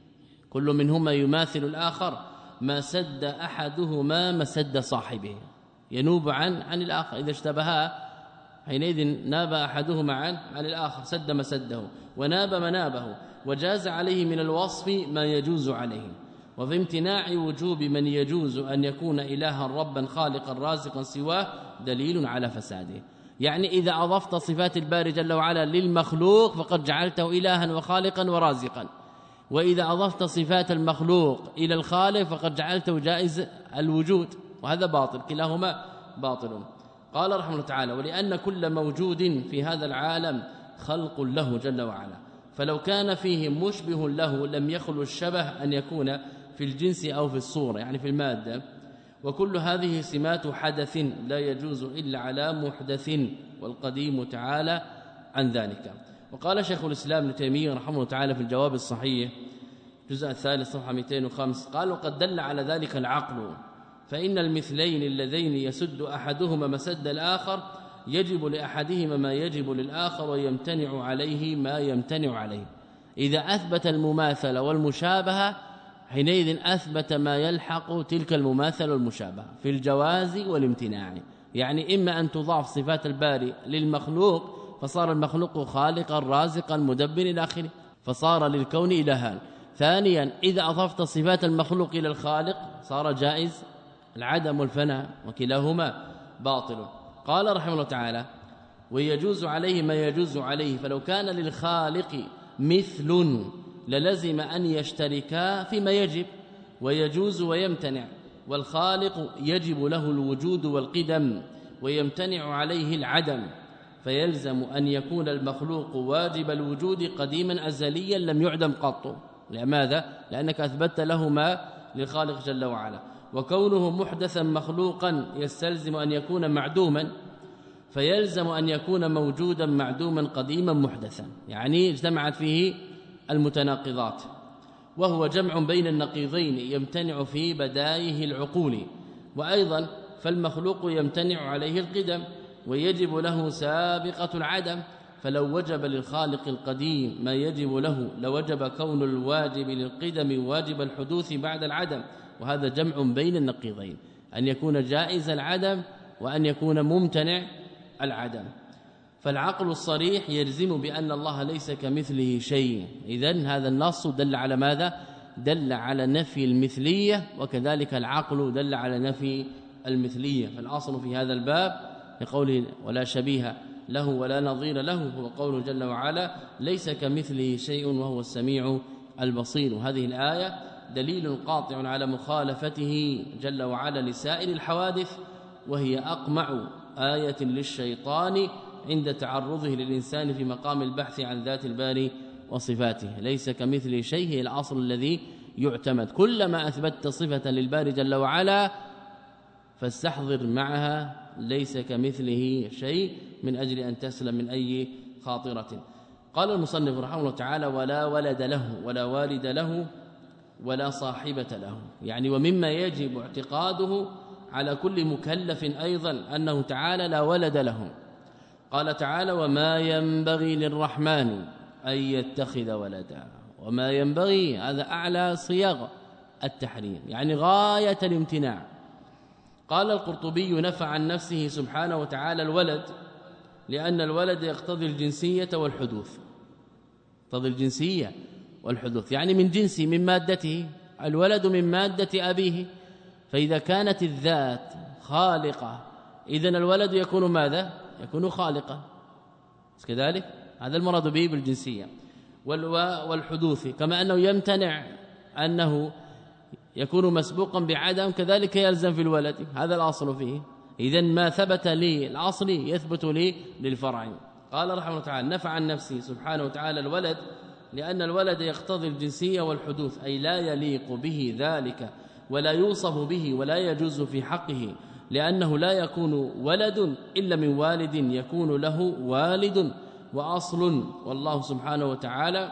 كل منهما يماثل الآخر ما سد أحدهما مسد صاحبه، ينوب عن عن الآخر، إذا اشتبها حينئذ ناب أحدهما عن عن الآخر سد مسده وناب منابه، وجاز عليه من الوصف ما يجوز عليه. وفي امتناع وجوب من يجوز أن يكون إلها ربا خالقا رازقا سواه دليل على فساده. يعني إذا أضفت صفات الباري جل وعلا للمخلوق فقد جعلته إلها وخالقا ورازقا، وإذا أضفت صفات المخلوق إلى الخالق فقد جعلته جائز الوجود، وهذا باطل، كلاهما باطل. قال رحمه الله تعالى: ولأن كل موجود في هذا العالم خلق له جل وعلا، فلو كان فيه مشبه له لم يخل الشبه أن يكون في الجنس أو في الصورة، يعني في المادة. وكل هذه سمات حدث لا يجوز إلا على محدث، والقديم تعالى عن ذلك. وقال شيخ الإسلام ابن تيمية رحمه الله تعالى في الجواب الصحيح الجزء الثالث صفحة مئتين وخمسة قال: وقد دل على ذلك العقل، فإن المثلين اللذين يسد أحدهما مسد الآخر يجب لأحدهما ما يجب للآخر ويمتنع عليه ما يمتنع عليه. إذا أثبت المماثلة والمشابهة حينئذ أثبت ما يلحق تلك المماثلة والمشابهة في الجواز والامتناع. يعني إما أن تضاف صفات الباري للمخلوق فصار المخلوق خالقا رازقا مدبر إلى آخره، فصار للكون إلها. ثانيا إذا أضفت صفات المخلوق إلى الخالق صار جائز العدم والفناء، وكلاهما باطل. قال رحمه الله تعالى: ويجوز عليه ما يجوز عليه، فلو كان للخالق مثل للزم أن يشتركا فيما يجب ويجوز ويمتنع، والخالق يجب له الوجود والقدم ويمتنع عليه العدم، فيلزم أن يكون المخلوق واجب الوجود قديما أزليا لم يعدم قط. لماذا؟ لأنك أثبت له ما للخالق جل وعلا. وكونه محدثا مخلوقا يستلزم أن يكون معدوما، فيلزم أن يكون موجودا معدوما قديما محدثا، يعني اجتمعت فيه المتناقضات، وهو جمع بين النقيضين يمتنع في بدايه العقول. وأيضا فالمخلوق يمتنع عليه القدم ويجب له سابقة العدم، فلو وجب للخالق القديم ما يجب له لوجب كون الواجب للقدم واجب الحدوث بعد العدم، وهذا جمع بين النقيضين، أن يكون جائز العدم وأن يكون ممتنع العدم. فالعقل الصريح يجزم بأن الله ليس كمثله شيء. إذن هذا النص دل على ماذا؟ دل على نفي المثلية، وكذلك العقل دل على نفي المثلية. فالأصل في هذا الباب لقوله ولا شبيه له ولا نظير له هو قوله جل وعلا: ليس كمثله شيء وهو السميع البصير. هذه الآية دليل قاطع على مخالفته جل وعلا لسائر الحوادث، وهي أقمع آية للشيطان عند تعرضه للإنسان في مقام البحث عن ذات الباري وصفاته. ليس كمثله شيء هي الأصل الذي يعتمد. كلما أثبتت صفة للباري جل وعلا فاستحضر معها ليس كمثله شيء من أجل أن تسلم من أي خاطرة. قال المصنف رحمه الله تعالى: ولا ولد له ولا والد له ولا صاحبة له، يعني ومما يجب اعتقاده على كل مكلف أيضا أنه تعالى لا ولد له. قال تعالى: وما ينبغي للرحمن أن يتخذ ولدا. وما ينبغي هذا أعلى صيغ التحريم، يعني غاية الامتناع. قال القرطبي: نفى عن نفسه سبحانه وتعالى الولد لأن الولد يقتضي الجنسية والحدوث، يقتضي الجنسية والحدوث، يعني من جنسه من مادته، الولد من مادة أبيه، فإذا كانت الذات خالقة إذن الولد يكون ماذا؟ يكون خالقا كذلك. هذا المراد به بالجنسية والحدوث، كما أنه يمتنع أنه يكون مسبوقا بعدم، كذلك يلزم في الولد، هذا الأصل فيه. إذن ما ثبت لي الأصل يثبت لي للفرع. قال رحمه الله تعالى: نفى عن نفسه سبحانه وتعالى الولد لأن الولد يقتضي الجنسية والحدوث، أي لا يليق به ذلك ولا يوصف به ولا يجوز في حقه، لأنه لا يكون ولد إلا من والد يكون له والد وأصل، والله سبحانه وتعالى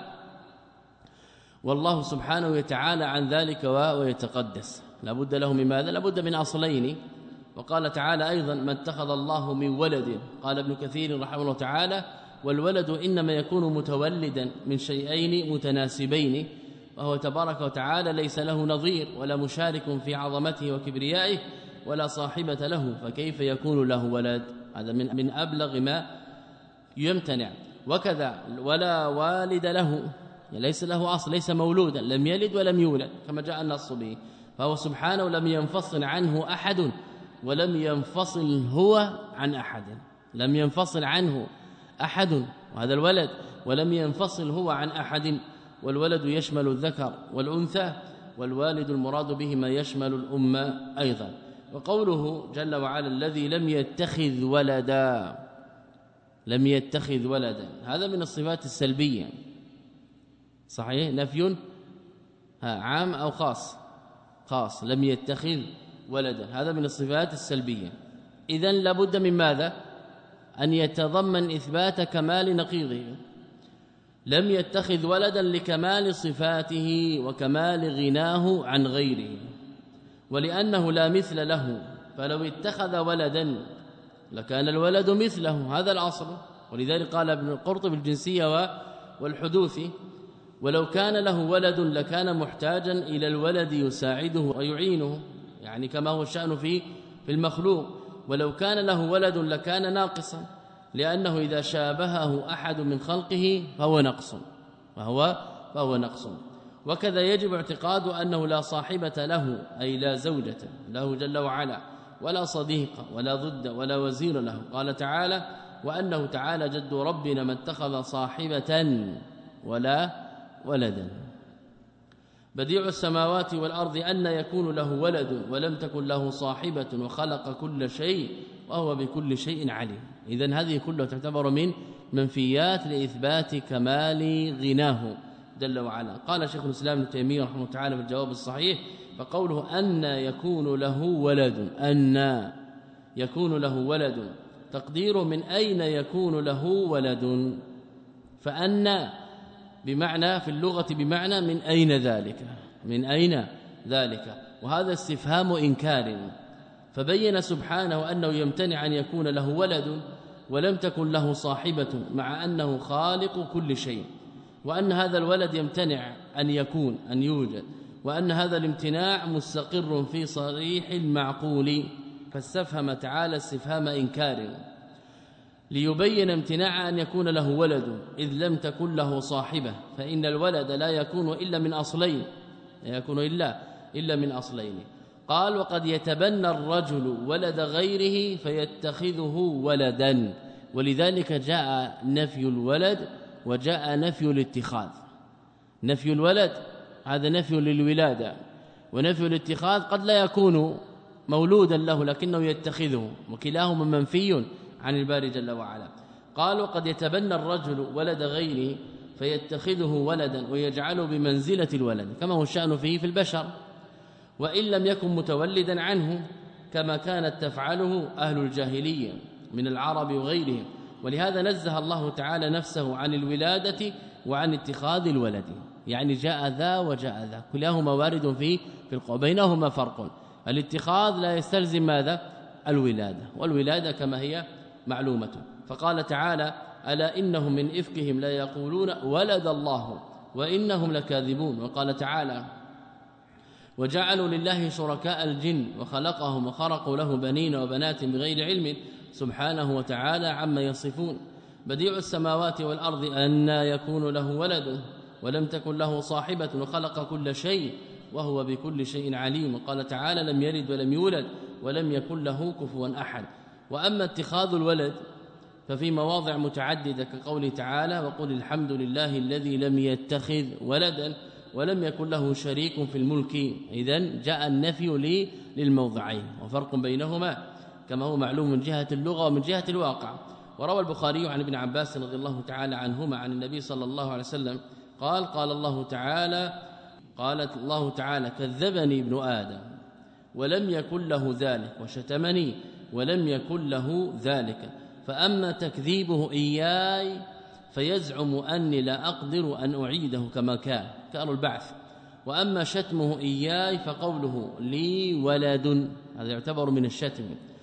والله سبحانه وتعالى عن ذلك ويتقدس. لا بد له من ماذا؟ لا بد من أصلين. وقال تعالى أيضا: ما اتخذ الله من ولد. قال ابن كثير رحمه الله تعالى: والولد إنما يكون متولدا من شيئين متناسبين، وهو تبارك وتعالى ليس له نظير ولا مشارك في عظمته وكبريائه ولا صاحبة له، فكيف يكون له ولد؟ هذا من من أبلغ ما يمتنع. وكذا ولا والد له، ليس له أصل، ليس مولودا، لم يلد ولم يولد كما جاء النص به، فهو سبحانه لم ينفصل عنه أحد ولم ينفصل هو عن أحد، لم ينفصل عنه أحد وهذا الولد، ولم ينفصل هو عن أحد. والولد يشمل الذكر والأنثى، والوالد المراد به ما يشمل الأم أيضا. وقوله جل وعلا: الذي لم يتخذ ولدا، لم يتخذ ولدا، هذا من الصفات السلبية، صحيح؟ نفي عام أو خاص؟ خاص. لم يتخذ ولدا، هذا من الصفات السلبية. إذن لابد من ماذا؟ أن يتضمن إثبات كمال نقيضه. لم يتخذ ولدا لكمال صفاته وكمال غناه عن غيره، ولأنه لا مثل له، فلو اتخذ ولدا لكان الولد مثله، هذا الأصل. ولذلك قال ابن القرطبي الجنسية والحدوث: ولو كان له ولد لكان محتاجا إلى الولد يساعده ويعينه، يعني كما هو الشأن في في المخلوق. ولو كان له ولد لكان ناقصا، لأنه إذا شابهه أحد من خلقه فهو نقص، فهو فهو نقص. وكذا يجب اعتقاد أنه لا صاحبة له، أي لا زوجة له جل وعلا، ولا صديق ولا ضد ولا وزير له. قال تعالى: وأنه تعالى جد ربنا ما اتخذ صاحبة ولا ولدا. بديع السماوات والأرض أن يكون له ولد ولم تكن له صاحبة وخلق كل شيء وهو بكل شيء عليم. إذن هذه كلها تعتبر من منفيات لإثبات كمال غناه جل وعلا. قال شيخ الإسلام ابن تيمية رحمه الله تعالى في الجواب الصحيح: فقوله أن يكون له ولد، أن يكون له ولد، تقدير من أين يكون له ولد، فأن بمعنى في اللغة بمعنى من أين ذلك، من أين ذلك، وهذا استفهام إنكار. فبين سبحانه أنه يمتنع أن يكون له ولد ولم تكن له صاحبة، مع أنه خالق كل شيء، وأن هذا الولد يمتنع أن يكون أن يوجد، وأن هذا الامتناع مستقر في صريح المعقول، فاستفهم تعالى استفهام إنكار ليبين امتناع أن يكون له ولد، إذ لم تكن له صاحبة، فإن الولد لا يكون إلا من أصلين، لا يكون إلا إلا من أصلين. قال: وقد يتبنى الرجل ولد غيره فيتخذه ولدا، ولذلك جاء نفي الولد وجاء نفي الاتخاذ. نفي الولد هذا نفي للولادة، ونفي الاتخاذ قد لا يكون مولودا له لكنه يتخذه، وكلاهما منفي عن الباري جل وعلا. قال: وقد يتبنى الرجل ولد غيره فيتخذه ولدا ويجعله بمنزلة الولد، كما هو الشأن فيه في البشر، وإن لم يكن متولدا عنه، كما كانت تفعله أهل الجاهلية من العرب وغيرهم. ولهذا نزه الله تعالى نفسه عن الولادة وعن اتخاذ الولد، يعني جاء ذا وجاء ذا كلاهما وارد في في القرآن، بينهما فرق. الاتخاذ لا يستلزم ماذا؟ الولادة، والولادة كما هي معلومة. فقال تعالى: ألا إنهم من إفكهم لا يقولون ولد الله وإنهم لكاذبون. وقال تعالى: وجعلوا لله شركاء الجن وخلقهم وخرقوا له بنين وبنات بغير علم سبحانه وتعالى عما يصفون. بديع السماوات والأرض أنى يكون له ولد ولم تكن له صاحبة وخلق كل شيء وهو بكل شيء عليم. وقال تعالى: لم يلد ولم يولد ولم يكن له كفوا أحد. وأما اتخاذ الولد ففي مواضع متعددة كقوله تعالى: وقل الحمد لله الذي لم يتخذ ولدا ولم يكن له شريك في الملك. إذن جاء النفي للموضعين وفرق بينهما كما هو معلوم من جهة اللغة ومن جهة الواقع. وروى البخاري عن ابن عباس رضي الله تعالى عنهما عن النبي صلى الله عليه وسلم قال: قال الله تعالى قالت الله تعالى: كذبني ابن آدم ولم يكن له ذلك وشتمني ولم يكن له ذلك، فأما تكذيبه إياي فيزعم أني لا أقدر أن أعيده كما كان كأمر البعث، وأما شتمه إياي فقوله لي ولد، هذا يعتبر من الشتم.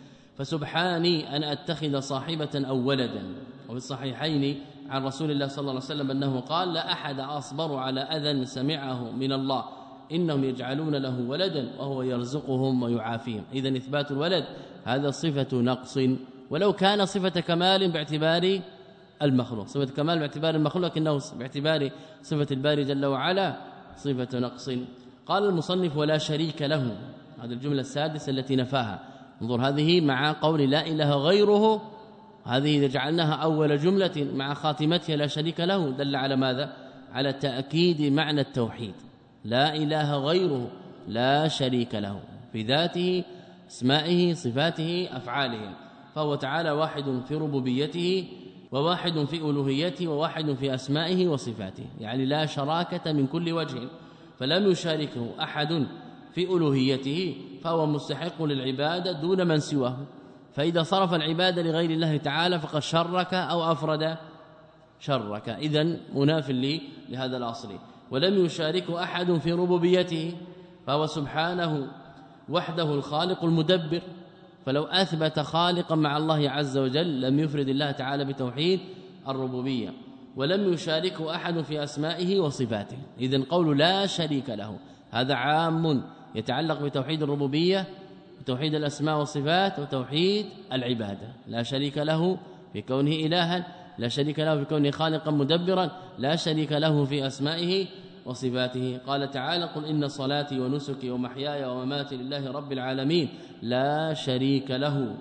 فسبحاني أن أتخذ صاحبة أو ولدا. وفي الصحيحين عن رسول الله صلى الله عليه وسلم أنه قال: لا أحد أصبر على أذى سمعه من الله إنهم يجعلون له ولدا وهو يرزقهم ويعافيهم. إذن إثبات الولد هذا صفة نقص، ولو كان صفة كمال باعتبار المخلوق، صفة كمال باعتبار المخلوق، لكنه باعتبار صفة الباري جل وعلا صفة نقص. قال المصنف: ولا شريك له، هذه الجملة السادسة التي نفاها. انظر هذه مع قول لا إله غيره، هذه إذا جعلناها أول جملة مع خاتمتها لا شريك له دل على ماذا؟ على تأكيد معنى التوحيد. لا إله غيره لا شريك له في ذاته اسمائه صفاته أفعاله، فهو تعالى واحد في ربوبيته وواحد في ألوهيته وواحد في أسمائه وصفاته، يعني لا شراكة من كل وجه، فلم يشاركه أحد في ألوهيته فهو مستحق للعبادة دون من سواه. فإذا صرف العبادة لغير الله تعالى فقد شرك أو أفرد شرك، إذن مناف لي لهذا الأصل. ولم يشاركه أحد في ربوبيته فهو سبحانه وحده الخالق المدبر، فلو أثبت خالقا مع الله عز وجل لم يفرد الله تعالى بتوحيد الربوبية. ولم يشاركه أحد في أسمائه وصفاته. إذن قول لا شريك له هذا عام يتعلق بتوحيد الربوبية وتوحيد الأسماء والصفات وتوحيد العبادة. لا شريك له في كونه إلها، لا شريك له في كونه خالقا مدبرا، لا شريك له في أسمائه وصفاته. قال تعالى: قل إن صلاتي ونسكي ومحياي ومماتي لله رب العالمين لا شريك له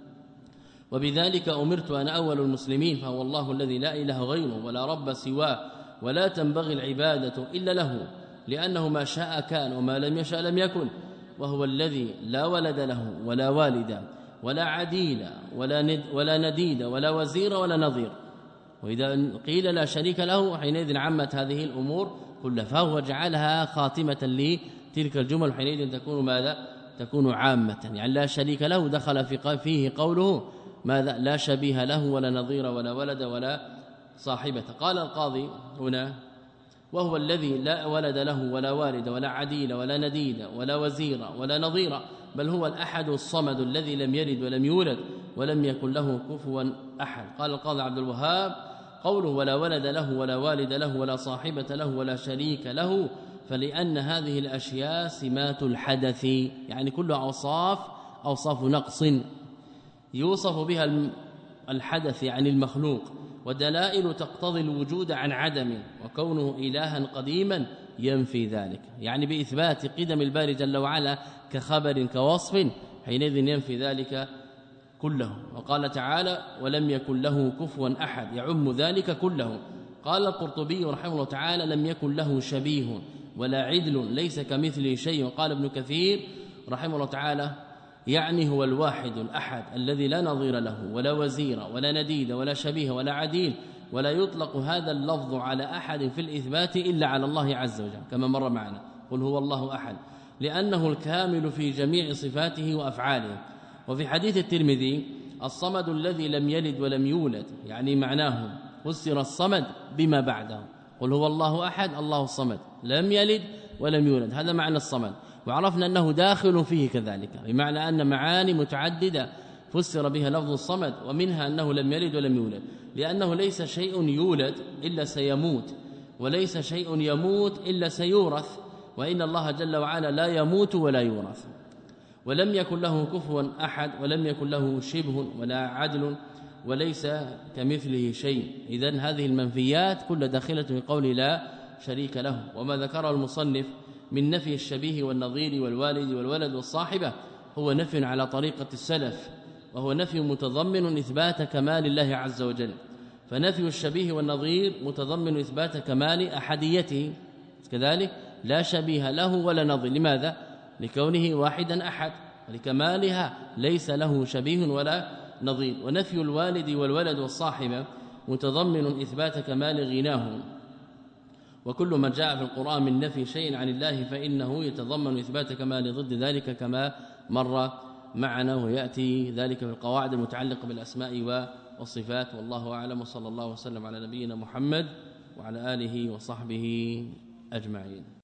وبذلك أمرت أنا أول المسلمين، فهو الله الذي لا إله غيره ولا رب سواه ولا تنبغي العبادة إلا له، لأنه ما شاء كان وما لم يشاء لم يكن، وهو الذي لا ولد له ولا والد ولا عديل ولا ند ولا نديد ولا وزير ولا نظير. وإذا قيل لا شريك له حينئذ عمت هذه الأمور كلها، فهو جعلها خاتمة لتلك الجمل، حينئذ تكون ماذا؟ تكون عامة، يعني لا شريك له دخل في فيه قوله ماذا؟ لا شبيه له ولا نظير ولا ولد ولا صاحبة. قال القاضي هنا: وهو الذي لا ولد له ولا والد ولا عديل ولا نديد ولا وزير ولا نظير، بل هو الأحد الصمد الذي لم يلد ولم يولد ولم يكن له كفوا أحد. قال القاضي عبد الوهاب: قوله ولا ولد له ولا والد له ولا صاحبة له ولا شريك له، فلأن هذه الأشياء سمات الحدث، يعني كلها أوصاف أوصاف نقص يوصف بها الحدث يعني المخلوق، ودلائل تقتضي الوجود عن عدم، وكونه إلها قديما ينفي ذلك، يعني بإثبات قدم الباري جل وعلا كخبر كوصف حينئذ ينفي ذلك كله. وقال تعالى: ولم يكن له كفوا أحد، يعم ذلك كله. قال القرطبي رحمه الله تعالى: لم يكن له شبيه ولا عدل، ليس كمثله شيء. وقال ابن كثير رحمه الله تعالى: يعني هو الواحد الأحد الذي لا نظير له ولا وزير ولا نديد ولا شبيه ولا عديل، ولا يطلق هذا اللفظ على أحد في الإثبات إلا على الله عز وجل كما مر معنا: قل هو الله أحد. لأنه الكامل في جميع صفاته وأفعاله. وفي حديث الترمذي الصمد الذي لم يلد ولم يولد، يعني معناه فسر الصمد بما بعده، قل هو الله أحد الله الصمد لم يلد ولم يولد، هذا معنى الصمد. وعرفنا أنه داخل فيه كذلك، بمعنى أن معاني متعددة فسر بها لفظ الصمد، ومنها أنه لم يلد ولم يولد، لأنه ليس شيء يولد إلا سيموت، وليس شيء يموت إلا سيورث، وإن الله جل وعلا لا يموت ولا يورث. ولم يكن له كفوا أحد، ولم يكن له شبه ولا عدل، وليس كمثله شيء. إذن هذه المنفيات كل داخلة في قول لا شريك له. وما ذكره المصنف من نفي الشبيه والنظير والوالد والولد والصاحبة هو نفي على طريقة السلف، وهو نفي متضمن إثبات كمال الله عز وجل. فنفي الشبيه والنظير متضمن إثبات كمال أحديته، كذلك لا شبيه له ولا نظير. لماذا؟ لكونه واحدا أحد، ولكمالها ليس له شبيه ولا نظير. ونفي الوالد والولد والصاحبة متضمن إثبات كمال غناه. وكل ما جاء في القرآن من نفي شيء عن الله فإنه يتضمن إثبات كمال ضد ذلك كما مر معنا، ويأتي ذلك في القواعد المتعلقة بالأسماء والصفات. والله أعلم، وصلى الله وسلم على نبينا محمد وعلى آله وصحبه أجمعين.